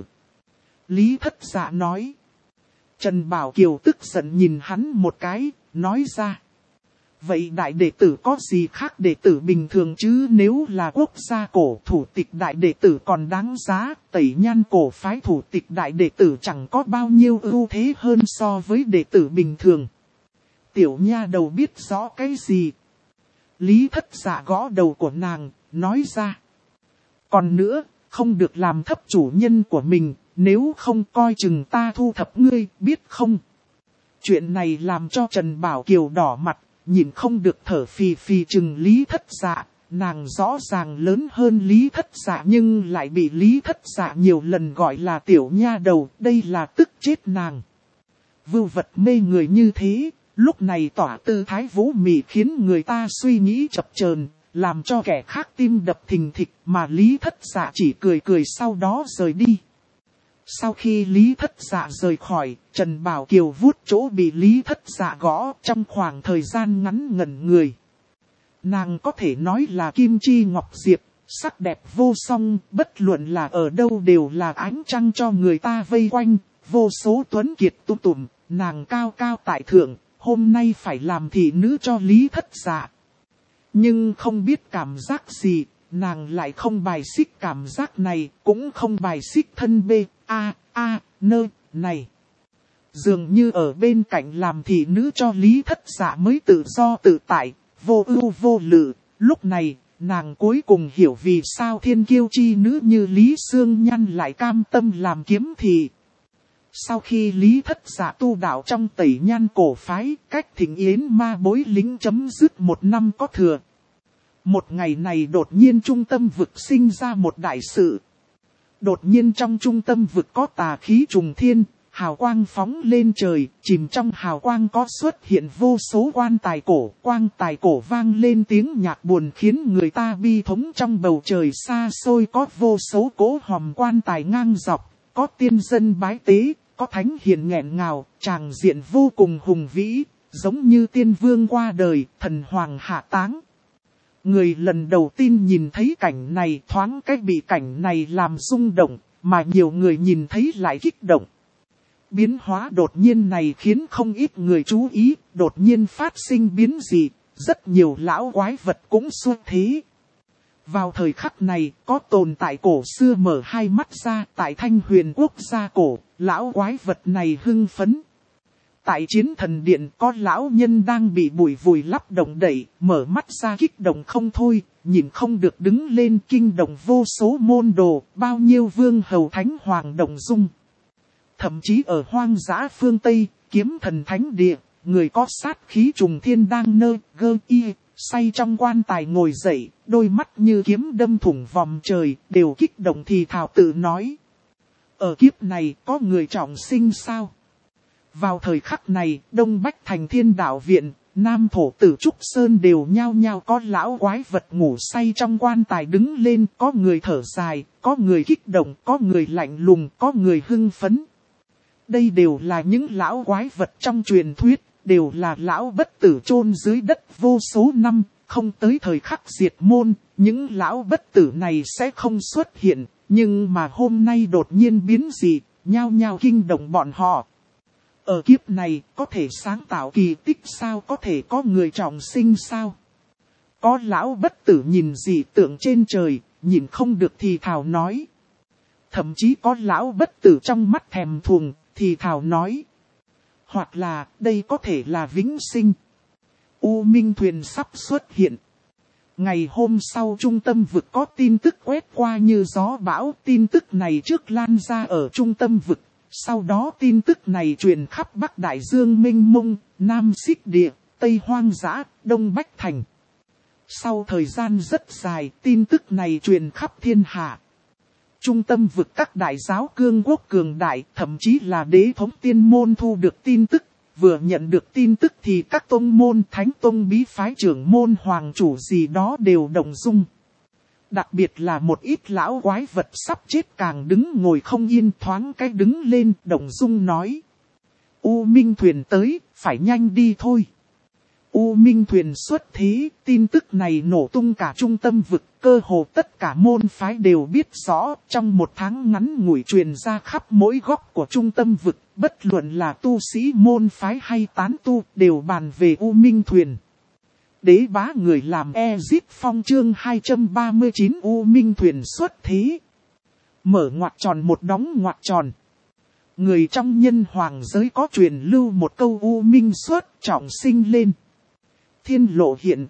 Lý Thất Dạ nói. Trần Bảo Kiều tức giận nhìn hắn một cái, nói ra. Vậy đại đệ tử có gì khác đệ tử bình thường chứ? Nếu là quốc gia cổ thủ tịch đại đệ tử còn đáng giá, Tẩy Nhan cổ phái thủ tịch đại đệ tử chẳng có bao nhiêu ưu thế hơn so với đệ tử bình thường. Tiểu nha đầu biết rõ cái gì? Lý Thất Dạ gõ đầu của nàng, nói ra. Còn nữa, không được làm thấp chủ nhân của mình, nếu không coi chừng ta thu thập ngươi, biết không? Chuyện này làm cho Trần Bảo Kiều đỏ mặt, nhìn không được thở phì phì chừng Lý Thất Dạ. Nàng rõ ràng lớn hơn Lý Thất Dạ nhưng lại bị Lý Thất Dạ nhiều lần gọi là tiểu nha đầu, đây là tức chết nàng. Vưu vật mê người như thế. Lúc này tỏa tư thái vũ mị khiến người ta suy nghĩ chập chờn, làm cho kẻ khác tim đập thình thịch, mà Lý Thất Dạ chỉ cười cười sau đó rời đi. Sau khi Lý Thất Dạ rời khỏi, Trần Bảo Kiều vuốt chỗ bị Lý Thất Dạ gõ trong khoảng thời gian ngắn ngẩn người. Nàng có thể nói là kim chi ngọc diệp, sắc đẹp vô song, bất luận là ở đâu đều là ánh trăng cho người ta vây quanh, vô số tuấn kiệt tung tùm, nàng cao cao tại thượng. Hôm nay phải làm thị nữ cho Lý Thất Dạ. Nhưng không biết cảm giác gì, nàng lại không bài xích cảm giác này, cũng không bài xích thân nơ này. Dường như ở bên cạnh làm thị nữ cho Lý Thất Dạ mới tự do tự tại, vô ưu vô lự. Lúc này, nàng cuối cùng hiểu vì sao thiên kiêu chi nữ như Lý Sương Nhan lại cam tâm làm kiếm thị. Sau khi Lý Thất Dạ tu đạo trong Tẩy Nhan cổ phái, cách Thịnh Yến ma bối lính chấm dứt 1 năm có thừa. Một ngày này đột nhiên trung tâm vực sinh ra một đại sự. Đột nhiên trong trung tâm vực có tà khí trùng thiên, hào quang phóng lên trời, chìm trong hào quang có xuất hiện vô số quan tài cổ. Quan tài cổ vang lên tiếng nhạc buồn khiến người ta bi thống. Trong bầu trời xa xôi có vô số cỗ hòm quan tài ngang dọc, có tiên dân bái tế. Có thánh hiền nghẹn ngào, tràng diện vô cùng hùng vĩ, giống như tiên vương qua đời, thần hoàng hạ táng. Người lần đầu tiên nhìn thấy cảnh này thoáng cách bị cảnh này làm rung động, mà nhiều người nhìn thấy lại kích động. Biến hóa đột nhiên này khiến không ít người chú ý, đột nhiên phát sinh biến dị, rất nhiều lão quái vật cũng xuất thế. Vào thời khắc này, có tồn tại cổ xưa mở hai mắt ra, tại Thanh Huyền quốc gia cổ, lão quái vật này hưng phấn. Tại Chiến Thần Điện có lão nhân đang bị bụi vùi lấp động đậy, mở mắt ra kích động không thôi, nhìn không được đứng lên kinh động vô số môn đồ, bao nhiêu vương hầu thánh hoàng động dung. Thậm chí ở hoang dã phương Tây, Kiếm Thần Thánh Địa, người có sát khí trùng thiên đang say trong quan tài ngồi dậy, đôi mắt như kiếm đâm thủng vòm trời, đều kích động thì thào tự nói. Ở kiếp này có người trọng sinh sao? Vào thời khắc này, Đông Bách Thành Thiên Đạo Viện, Nam Thổ Tử Trúc Sơn đều nhao nhao có lão quái vật ngủ say trong quan tài đứng lên, có người thở dài, có người kích động, có người lạnh lùng, có người hưng phấn. Đây đều là những lão quái vật trong truyền thuyết, đều là lão bất tử chôn dưới đất vô số năm, không tới thời khắc diệt môn, những lão bất tử này sẽ không xuất hiện, nhưng mà hôm nay đột nhiên biến dị, nhao nhao kinh động bọn họ. Ở kiếp này, có thể sáng tạo kỳ tích sao, có thể có người trọng sinh sao? Có lão bất tử nhìn dị tượng trên trời, nhìn không được thì thào nói. Thậm chí có lão bất tử trong mắt thèm thuồng, thì thào nói. Hoặc là, đây có thể là vĩnh sinh. U Minh Thuyền sắp xuất hiện. Ngày hôm sau trung tâm vực có tin tức quét qua như gió bão, tin tức này trước lan ra ở trung tâm vực. Sau đó tin tức này truyền khắp Bắc Đại Dương mênh mông, Nam Xích Địa, Tây Hoang Dã, Đông Bách Thành. Sau thời gian rất dài, tin tức này truyền khắp thiên hạ. Trung tâm vực các đại giáo cương quốc cường đại, thậm chí là đế thống tiên môn thu được tin tức. Vừa nhận được tin tức thì các tông môn, thánh tông bí phái trưởng môn hoàng chủ gì đó đều động dung. Đặc biệt là một ít lão quái vật sắp chết càng đứng ngồi không yên, thoáng cái đứng lên động dung nói. U Minh Thuyền tới, phải nhanh đi thôi. U Minh Thuyền xuất thế, tin tức này nổ tung cả trung tâm vực, cơ hồ tất cả môn phái đều biết rõ, trong một tháng ngắn ngủi truyền ra khắp mỗi góc của trung tâm vực, bất luận là tu sĩ môn phái hay tán tu, đều bàn về U Minh Thuyền. Đế bá người làm Ezip Phong chương 239 U Minh Thuyền xuất thế. Mở ngoặc tròn một đóng ngoặc tròn. Người trong nhân hoàng giới có truyền lưu một câu U Minh xuất trọng sinh lên. Thiên lộ hiện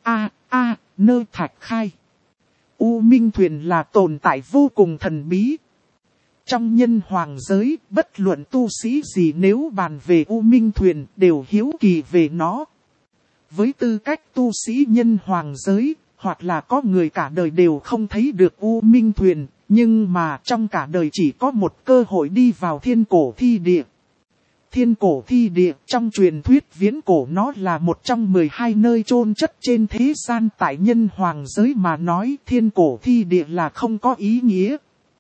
nơi thạch khai. U Minh Thuyền là tồn tại vô cùng thần bí. Trong nhân hoàng giới, bất luận tu sĩ gì nếu bàn về U Minh Thuyền đều hiếu kỳ về nó. Với tư cách tu sĩ nhân hoàng giới, hoặc là có người cả đời đều không thấy được U Minh Thuyền, nhưng mà trong cả đời chỉ có một cơ hội đi vào thiên cổ thi địa. Thiên cổ thi địa trong truyền thuyết viễn cổ nó là một trong 12 nơi chôn chất trên thế gian, tại nhân hoàng giới mà nói thiên cổ thi địa là không có ý nghĩa.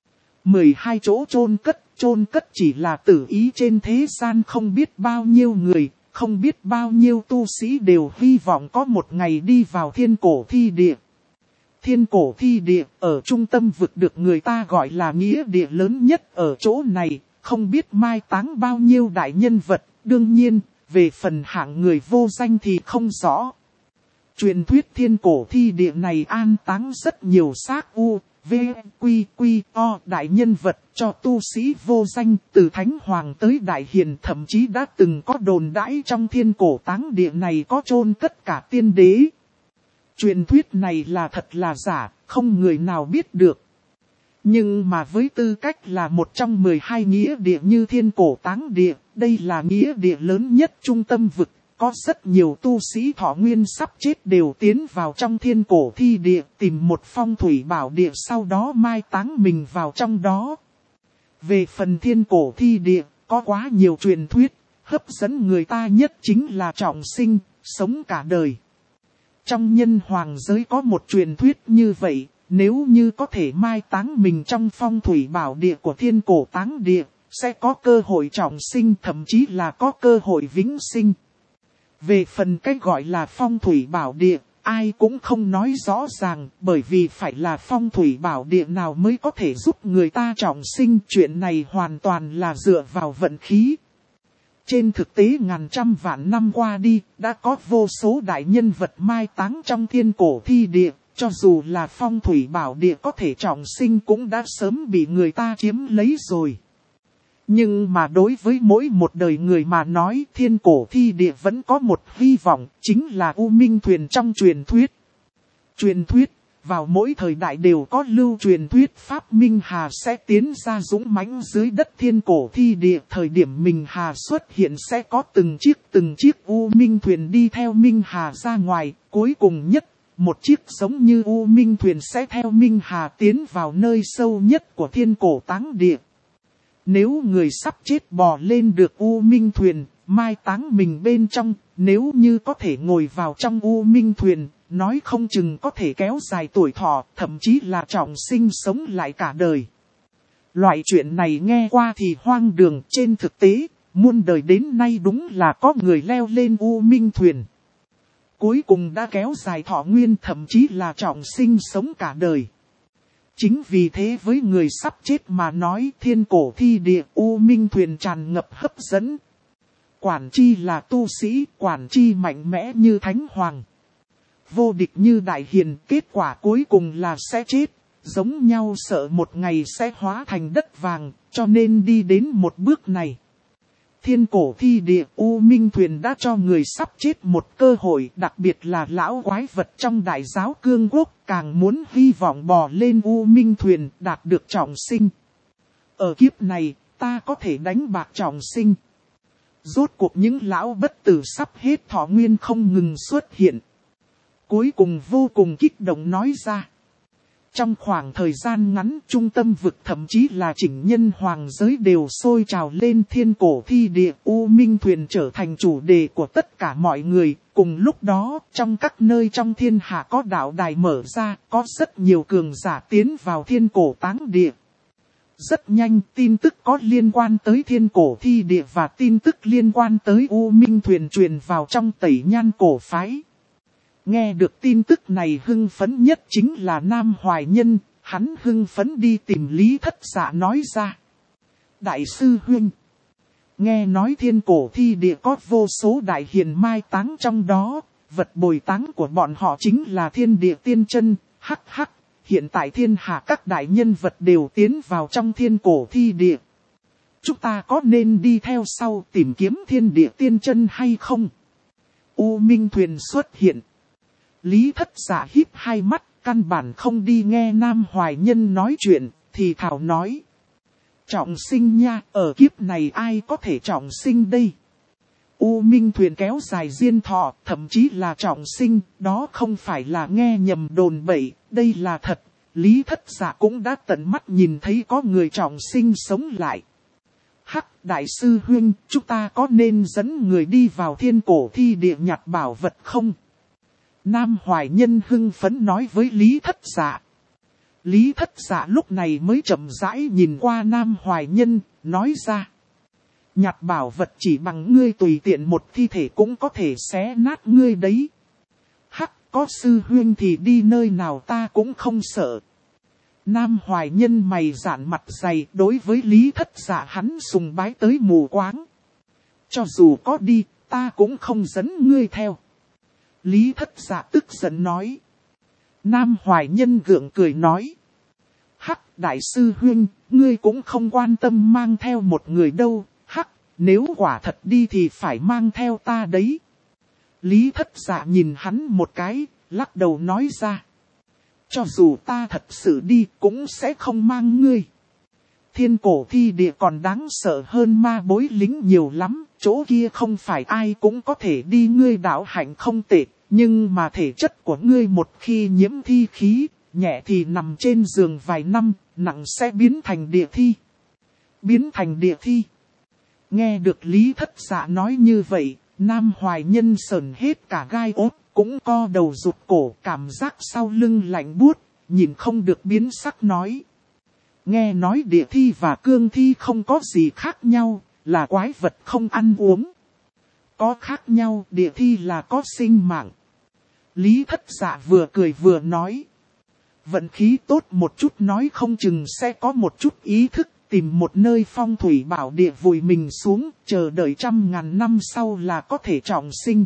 12 chỗ chôn cất chỉ là tử ý trên thế gian, không biết bao nhiêu người, không biết bao nhiêu tu sĩ đều hy vọng có một ngày đi vào thiên cổ thi địa. Thiên cổ thi địa ở trung tâm vực được người ta gọi là nghĩa địa lớn nhất ở chỗ này, không biết mai táng bao nhiêu đại nhân vật, đương nhiên, về phần hạng người vô danh thì không rõ. Truyền thuyết thiên cổ thi địa này an táng rất nhiều xác U, V, Quy, O đại nhân vật cho tu sĩ vô danh, từ thánh hoàng tới đại hiền, thậm chí đã từng có đồn đãi trong thiên cổ táng địa này có chôn tất cả tiên đế. Truyền thuyết này là thật là giả, không người nào biết được. Nhưng mà với tư cách là một trong 12 nghĩa địa như thiên cổ táng địa, đây là nghĩa địa lớn nhất trung tâm vực. Có rất nhiều tu sĩ thọ nguyên sắp chết đều tiến vào trong thiên cổ thi địa, tìm một phong thủy bảo địa, sau đó mai táng mình vào trong đó. Về phần thiên cổ thi địa, có quá nhiều truyền thuyết, hấp dẫn người ta nhất chính là trọng sinh, sống cả đời. Trong nhân hoàng giới có một truyền thuyết như vậy, nếu như có thể mai táng mình trong phong thủy bảo địa của thiên cổ táng địa, sẽ có cơ hội trọng sinh, thậm chí là có cơ hội vĩnh sinh. Về phần cách gọi là phong thủy bảo địa, ai cũng không nói rõ ràng, bởi vì phải là phong thủy bảo địa nào mới có thể giúp người ta trọng sinh, chuyện này hoàn toàn là dựa vào vận khí. Trên thực tế ngàn trăm vạn năm qua đi, đã có vô số đại nhân vật mai táng trong thiên cổ thi địa, cho dù là phong thủy bảo địa có thể trọng sinh cũng đã sớm bị người ta chiếm lấy rồi. Nhưng mà đối với mỗi một đời người mà nói, thiên cổ thi địa vẫn có một hy vọng, chính là U Minh Thuyền trong truyền thuyết. Truyền thuyết, vào mỗi thời đại đều có lưu truyền thuyết pháp Minh Hà sẽ tiến ra dũng mãnh dưới đất thiên cổ thi địa. Thời điểm Minh Hà xuất hiện sẽ có từng chiếc U Minh thuyền đi theo Minh Hà ra ngoài, cuối cùng nhất, một chiếc giống như U Minh thuyền sẽ theo Minh Hà tiến vào nơi sâu nhất của thiên cổ táng địa. Nếu người sắp chết bò lên được U Minh thuyền, mai táng mình bên trong, nếu như có thể ngồi vào trong U Minh thuyền, nói không chừng có thể kéo dài tuổi thọ, thậm chí là trọng sinh sống lại cả đời. Loại chuyện này nghe qua thì hoang đường, trên thực tế, muôn đời đến nay đúng là có người leo lên U Minh thuyền. Cuối cùng đã kéo dài thọ nguyên, thậm chí là trọng sinh sống cả đời. Chính vì thế với người sắp chết mà nói, thiên cổ thi địa U Minh thuyền tràn ngập hấp dẫn. Quản chi là tu sĩ, quản chi mạnh mẽ như thánh hoàng. Vô địch như đại hiền, kết quả cuối cùng là sẽ chết. Giống nhau sợ một ngày sẽ hóa thành đất vàng, cho nên đi đến một bước này. Thiên cổ thi địa U Minh thuyền đã cho người sắp chết một cơ hội, đặc biệt là lão quái vật trong đại giáo cương quốc, càng muốn hy vọng bò lên U Minh thuyền đạt được trọng sinh. Ở kiếp này, ta có thể đánh bạc trọng sinh. Rốt cuộc những lão bất tử sắp hết thọ nguyên không ngừng xuất hiện. Cuối cùng vô cùng kích động nói ra. Trong khoảng thời gian ngắn, trung tâm vực thậm chí là chỉnh nhân hoàng giới đều sôi trào lên. Thiên cổ thi địa U Minh thuyền trở thành chủ đề của tất cả mọi người. Cùng lúc đó, trong các nơi trong thiên hạ có đạo đài mở ra, có rất nhiều cường giả tiến vào thiên cổ táng địa. Rất nhanh, tin tức có liên quan tới thiên cổ thi địa và tin tức liên quan tới U Minh thuyền truyền vào trong Tẩy Nhan cổ phái. Nghe được tin tức này hưng phấn nhất chính là Nam Hoài Nhân, hắn hưng phấn đi tìm Lý Thất Dạ nói ra. Đại sư huynh, nghe nói thiên cổ thi địa có vô số đại hiền mai táng trong đó, vật bồi táng của bọn họ chính là thiên địa tiên chân, hắc hắc, hiện tại thiên hạ các đại nhân vật đều tiến vào trong thiên cổ thi địa. Chúng ta có nên đi theo sau tìm kiếm thiên địa tiên chân hay không? U Minh thuyền xuất hiện. Lý Thất Dạ híp hai mắt, căn bản không đi nghe Nam Hoài Nhân nói chuyện, thì thảo nói. Trọng sinh nha, ở kiếp này ai có thể trọng sinh đây? U Minh thuyền kéo dài diên thọ, thậm chí là trọng sinh, đó không phải là nghe nhầm đồn bậy, đây là thật. Lý Thất Dạ cũng đã tận mắt nhìn thấy có người trọng sinh sống lại. Hắc, đại sư huynh, chúng ta có nên dẫn người đi vào thiên cổ thi địa nhặt bảo vật không? Nam Hoài Nhân hưng phấn nói với Lý Thất Dạ. Lý Thất Dạ lúc này mới chậm rãi nhìn qua Nam Hoài Nhân, nói ra. Nhặt bảo vật chỉ bằng ngươi tùy tiện một thi thể cũng có thể xé nát ngươi đấy. Hắc, có sư huynh thì đi nơi nào ta cũng không sợ. Nam Hoài Nhân mày giãn mặt dày, đối với Lý Thất Dạ hắn sùng bái tới mù quáng. Cho dù có đi, ta cũng không dẫn ngươi theo. Lý Thất Dạ tức giận nói. Nam Hoài Nhân gượng cười nói. Hắc, đại sư huynh, ngươi cũng không quan tâm mang theo một người đâu. Hắc, nếu quả thật đi thì phải mang theo ta đấy. Lý Thất Dạ nhìn hắn một cái, lắc đầu nói ra. Cho dù ta thật sự đi cũng sẽ không mang ngươi. Thiên cổ thi địa còn đáng sợ hơn ma bối lính nhiều lắm, chỗ kia không phải ai cũng có thể đi. Ngươi đạo hạnh không tệ, nhưng mà thể chất của ngươi một khi nhiễm thi khí, nhẹ thì nằm trên giường vài năm, nặng sẽ biến thành địa thi. Biến thành địa thi. Nghe được Lý Thất Dạ nói như vậy, Nam Hoài Nhân sởn hết cả gai ốt, cũng co đầu rụt cổ, cảm giác sau lưng lạnh buốt, nhìn không được biến sắc nói. Nghe nói địa thi và cương thi không có gì khác nhau, là quái vật không ăn uống. Có khác nhau, địa thi là có sinh mạng. Lý Thất Dạ vừa cười vừa nói. Vận khí tốt một chút nói không chừng sẽ có một chút ý thức, tìm một nơi phong thủy bảo địa vùi mình xuống, chờ đợi 100.000 năm sau là có thể trọng sinh.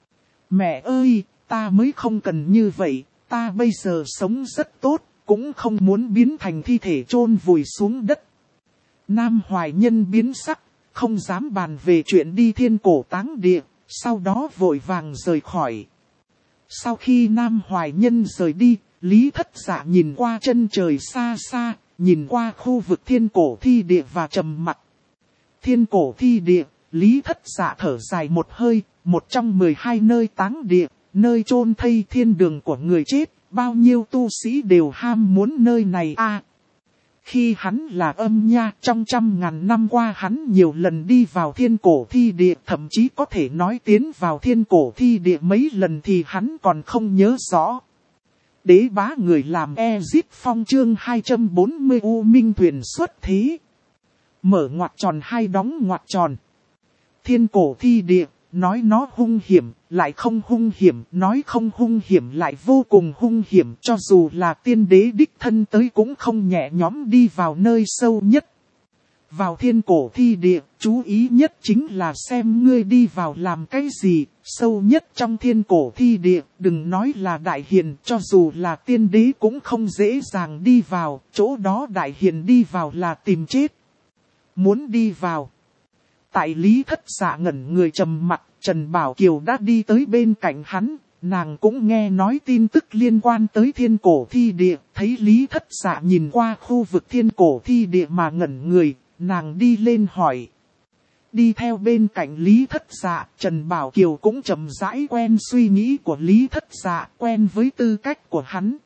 Mẹ ơi, ta mới không cần như vậy, ta bây giờ sống rất tốt, cũng không muốn biến thành thi thể chôn vùi xuống đất. Nam Hoài Nhân biến sắc, không dám bàn về chuyện đi thiên cổ táng địa, sau đó vội vàng rời khỏi. Sau khi Nam Hoài Nhân rời đi, Lý Thất Dạ nhìn qua chân trời xa xa, nhìn qua khu vực thiên cổ thi địa và trầm mặc. Thiên cổ thi địa, Lý Thất Dạ thở dài một hơi, một trong 12 nơi táng địa, nơi chôn thây thiên đường của người chết, bao nhiêu tu sĩ đều ham muốn nơi này a. Khi hắn là âm nha, trong 100.000 năm qua hắn nhiều lần đi vào thiên cổ thi địa, thậm chí có thể nói tiến vào thiên cổ thi địa mấy lần thì hắn còn không nhớ rõ. Đế bá người làm Ezip Phong chương 240 U Minh thuyền xuất thế. Mở ngoặc tròn hai đóng ngoặc tròn. Thiên cổ thi địa, nói nó hung hiểm, lại không hung hiểm, nói không hung hiểm lại vô cùng hung hiểm. Cho dù là tiên đế đích thân tới cũng không nhẹ nhõm đi vào nơi sâu nhất. Vào thiên cổ thi địa, chú ý nhất chính là xem ngươi đi vào làm cái gì, sâu nhất trong thiên cổ thi địa, đừng nói là đại hiền, cho dù là tiên đế cũng không dễ dàng đi vào, chỗ đó đại hiền đi vào là tìm chết. Muốn đi vào. Tại Lý Thất Dạ ngẩn người trầm mặc, Trần Bảo Kiều đã đi tới bên cạnh hắn, nàng cũng nghe nói tin tức liên quan tới thiên cổ thi địa, thấy Lý Thất Dạ nhìn qua khu vực thiên cổ thi địa mà ngẩn người. Nàng đi lên hỏi. Đi theo bên cạnh Lý Thất Dạ, Trần Bảo Kiều cũng chậm rãi quen suy nghĩ của Lý Thất Dạ, quen với tư cách của hắn.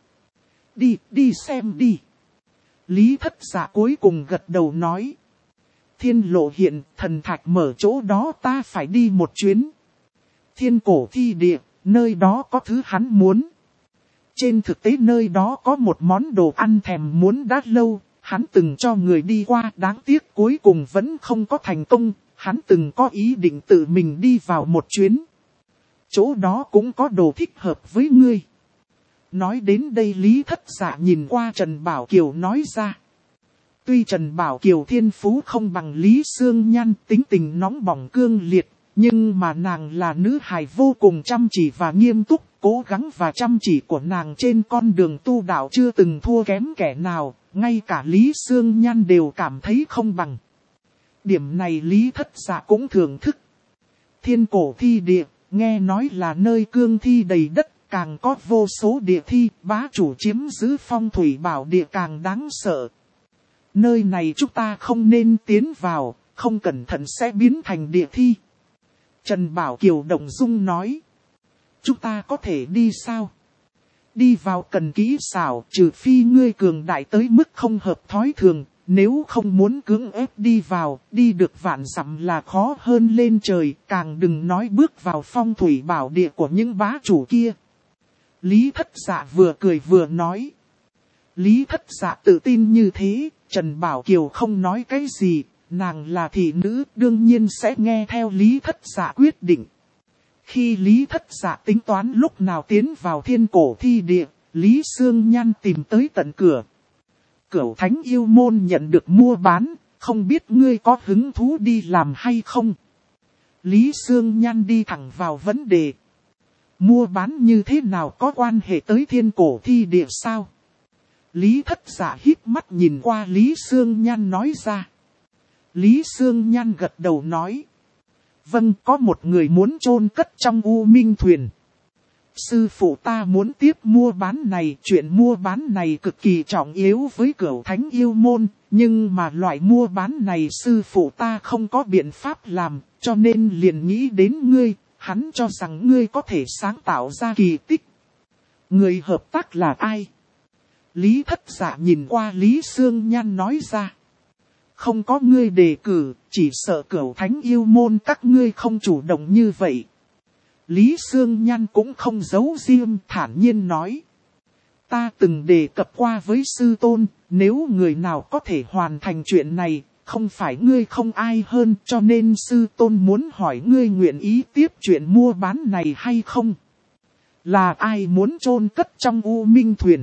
Đi xem đi. Lý Thất Dạ cuối cùng gật đầu nói. Thiên lộ hiện, thần thạch mở chỗ đó ta phải đi một chuyến. Thiên cổ thi địa, nơi đó có thứ hắn muốn. Trên thực tế nơi đó có một món đồ ăn thèm muốn đã lâu. Hắn từng cho người đi qua, đáng tiếc cuối cùng vẫn không có thành công, hắn từng có ý định tự mình đi vào một chuyến. Chỗ đó cũng có đồ thích hợp với ngươi. Nói đến đây Lý Thất Dạ nhìn qua Trần Bảo Kiều nói ra. Tuy Trần Bảo Kiều thiên phú không bằng Lý Sương Nhan, tính tình nóng bỏng cương liệt, nhưng mà nàng là nữ hài vô cùng chăm chỉ và nghiêm túc, cố gắng và chăm chỉ của nàng trên con đường tu đạo chưa từng thua kém kẻ nào. Ngay cả Lý Sương Nhan đều cảm thấy không bằng. Điểm này Lý Thất Dạ cũng thưởng thức. Thiên cổ thi địa, nghe nói là nơi cương thi đầy đất, càng có vô số địa thi, bá chủ chiếm giữ phong thủy bảo địa càng đáng sợ. Nơi này chúng ta không nên tiến vào, không cẩn thận sẽ biến thành địa thi. Trần Bảo Kiều động dung nói. Chúng ta có thể đi sao? Đi vào cần kỹ xảo, trừ phi ngươi cường đại tới mức không hợp thói thường, nếu không muốn cưỡng ép đi vào, đi được vạn dặm là khó hơn lên trời, càng đừng nói bước vào phong thủy bảo địa của những bá chủ kia. Lý Thất Dạ vừa cười vừa nói. Lý Thất Dạ tự tin như thế, Trần Bảo Kiều không nói cái gì, nàng là thị nữ, đương nhiên sẽ nghe theo Lý Thất Dạ quyết định. Khi Lý Thất Dạ tính toán lúc nào tiến vào thiên cổ thi địa, Lý Sương Nhan tìm tới tận cửa. Cửu Thánh Yêu Môn nhận được mua bán, không biết ngươi có hứng thú đi làm hay không? Lý Sương Nhan đi thẳng vào vấn đề. Mua bán như thế nào có quan hệ tới thiên cổ thi địa sao? Lý Thất Dạ híp mắt nhìn qua Lý Sương Nhan nói ra. Lý Sương Nhan gật đầu nói. Vâng, có một người muốn chôn cất trong U Minh thuyền. Sư phụ ta muốn tiếp mua bán này, chuyện mua bán này cực kỳ trọng yếu với Cửu Thánh Yêu Môn, nhưng mà loại mua bán này sư phụ ta không có biện pháp làm, cho nên liền nghĩ đến ngươi, hắn cho rằng ngươi có thể sáng tạo ra kỳ tích. Người hợp tác là ai? Lý Thất Dạ nhìn qua Lý Sương Nhan nói ra. Không có ngươi đề cử, chỉ sợ Cửu Thánh Yêu Môn các ngươi không chủ động như vậy. Lý Sương Nhan cũng không giấu riêng, thản nhiên nói. Ta từng đề cập qua với sư tôn, nếu người nào có thể hoàn thành chuyện này, không phải ngươi không ai hơn, cho nên sư tôn muốn hỏi ngươi nguyện ý tiếp chuyện mua bán này hay không? Là ai muốn chôn cất trong U Minh thuyền?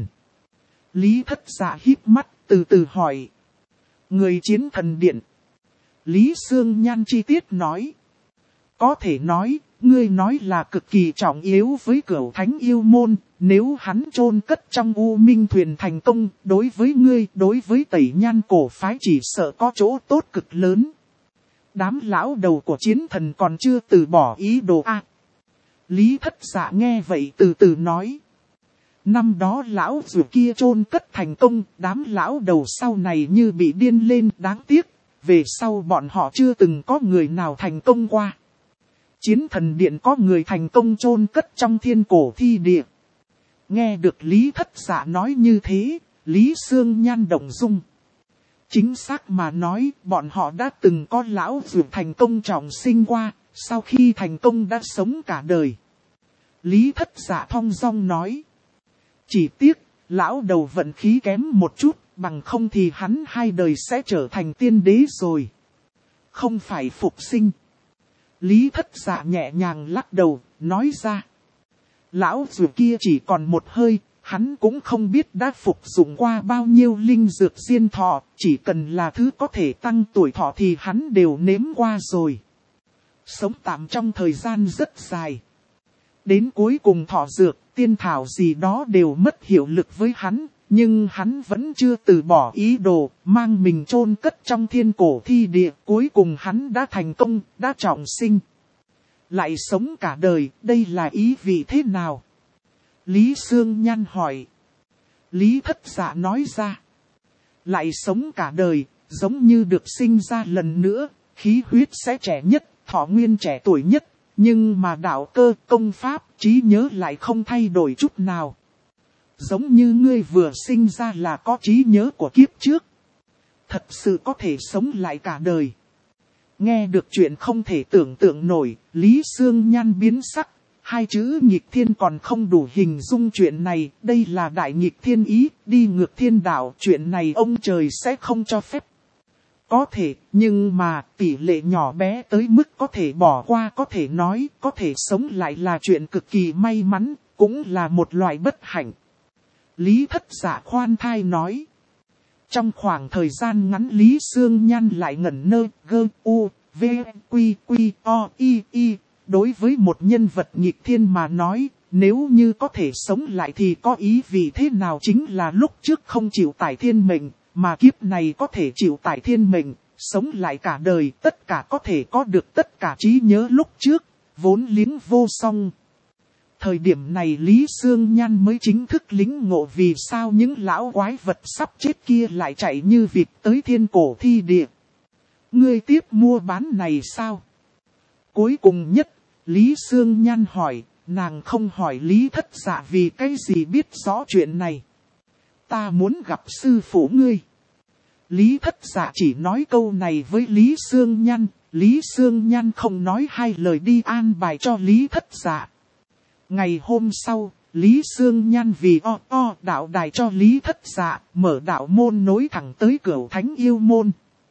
Lý Thất Dạ híp mắt, từ từ hỏi. Người Chiến Thần Điện. Lý Sương Nhan chi tiết nói. Có thể nói, ngươi nói là cực kỳ trọng yếu với Cửu Thánh Yêu Môn, nếu hắn chôn cất trong U Minh thuyền thành công, đối với ngươi, đối với Tẩy Nhan cổ phái chỉ sợ có chỗ tốt cực lớn. Đám lão đầu của Chiến Thần còn chưa từ bỏ ý đồ a. Lý Thất Dạ nghe vậy từ từ nói. Năm đó lão dù kia chôn cất thành công, đám lão đầu sau này như bị điên lên, đáng tiếc. Về sau bọn họ chưa từng có người nào thành công qua. Chiến thần điện có người thành công chôn cất trong thiên cổ thi địa. Nghe được Lý Thất Dạ nói như thế, Lý Xương Nhan động dung. Chính xác mà nói, bọn họ đã từng có lão dù thành công trọng sinh qua, sau khi thành công đã sống cả đời. Lý Thất Dạ thong dong nói. Chỉ tiếc, lão đầu vận khí kém một chút, bằng không thì hắn 2 đời sẽ trở thành tiên đế rồi. Không phải phục sinh. Lý Thất Dạ nhẹ nhàng lắc đầu, nói ra. Lão dù kia chỉ còn một hơi, hắn cũng không biết đã phục dụng qua bao nhiêu linh dược diên thọ, chỉ cần là thứ có thể tăng tuổi thọ thì hắn đều nếm qua rồi. Sống tạm trong thời gian rất dài. Đến cuối cùng thọ dược, tiên thảo gì đó đều mất hiệu lực với hắn, nhưng hắn vẫn chưa từ bỏ ý đồ, mang mình chôn cất trong thiên cổ thi địa. Cuối cùng hắn đã thành công, đã trọng sinh. Lại sống cả đời, đây là ý vị thế nào? Lý Xương Nhan hỏi. Lý Thất Dạ nói ra. Lại sống cả đời, giống như được sinh ra lần nữa, khí huyết sẽ trẻ nhất, thọ nguyên trẻ tuổi nhất. Nhưng mà đạo cơ, công pháp, trí nhớ lại không thay đổi chút nào. Giống như ngươi vừa sinh ra là có trí nhớ của kiếp trước. Thật sự có thể sống lại cả đời. Nghe được chuyện không thể tưởng tượng nổi, Lý Xương Nhan biến sắc. 2 chữ nghịch thiên còn không đủ hình dung chuyện này, đây là đại nghịch thiên ý, đi ngược thiên đạo, chuyện này ông trời sẽ không cho phép. Có thể, nhưng mà tỷ lệ nhỏ bé tới mức có thể bỏ qua, có thể nói, có thể sống lại là chuyện cực kỳ may mắn, cũng là một loại bất hạnh. Lý Thất Dạ khoan thai nói. Trong khoảng thời gian ngắn Lý Xương Nhan lại ngẩn ngơ, gơ, u, v, quy, quy, o, y. Đối với một nhân vật nghịch thiên mà nói, nếu như có thể sống lại thì có ý vị thế nào? Chính là lúc trước không chịu tải thiên mệnh, mà kiếp này có thể chịu tải thiên mệnh, sống lại cả đời, tất cả có thể có được tất cả trí nhớ lúc trước, vốn liếng vô song. Thời điểm này Lý Xương Nhan mới chính thức lĩnh ngộ vì sao những lão quái vật sắp chết kia lại chạy như vịt tới thiên cổ thi địa. Ngươi tiếp mua bán này sao? Cuối cùng nhất, Lý Xương Nhan hỏi, nàng không hỏi Lý Thất Dạ vì cái gì biết rõ chuyện này. Ta muốn gặp sư phụ ngươi. Lý Thất Dạ chỉ nói câu này với Lý Xương Nhan, Lý Xương Nhan không nói 2 lời đi an bài cho Lý Thất Dạ. Ngày hôm sau, Lý Xương Nhan vì đạo đài cho Lý Thất Dạ, mở đạo môn nối thẳng tới Cửu Thánh Yêu Môn.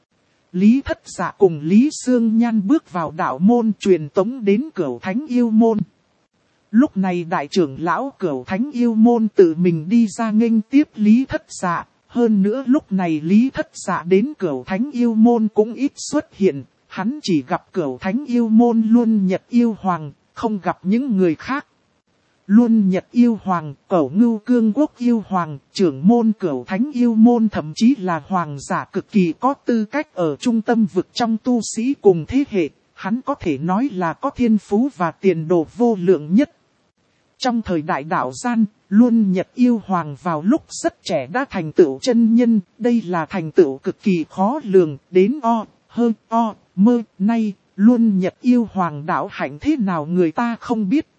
Lý Thất Dạ cùng Lý Xương Nhan bước vào đạo môn truyền tống đến Cửu Thánh Yêu Môn. Lúc này đại trưởng lão Cửu Thánh Yêu Môn tự mình đi ra nghênh tiếp Lý Thất Dạ. Hơn nữa lúc này Lý Thất Dạ đến Cửu Thánh Yêu Môn cũng ít xuất hiện. Hắn chỉ gặp Cửu Thánh Yêu Môn Luân Nhật Yêu Hoàng, không gặp những người khác. Luân Nhật Yêu Hoàng, Cẩu Ngưu Cương Quốc Yêu Hoàng, trưởng môn Cửu Thánh Yêu Môn thậm chí là hoàng giả cực kỳ có tư cách ở trung tâm vực trong tu sĩ cùng thế hệ. Hắn có thể nói là có thiên phú và tiền đồ vô lượng nhất. Trong thời đại đạo gian, Luân Nhật Yêu Hoàng vào lúc rất trẻ đã thành tựu chân nhân. Đây là thành tựu cực kỳ khó lường, đến mơ nay, Luân Nhật Yêu Hoàng đạo hạnh thế nào người ta không biết.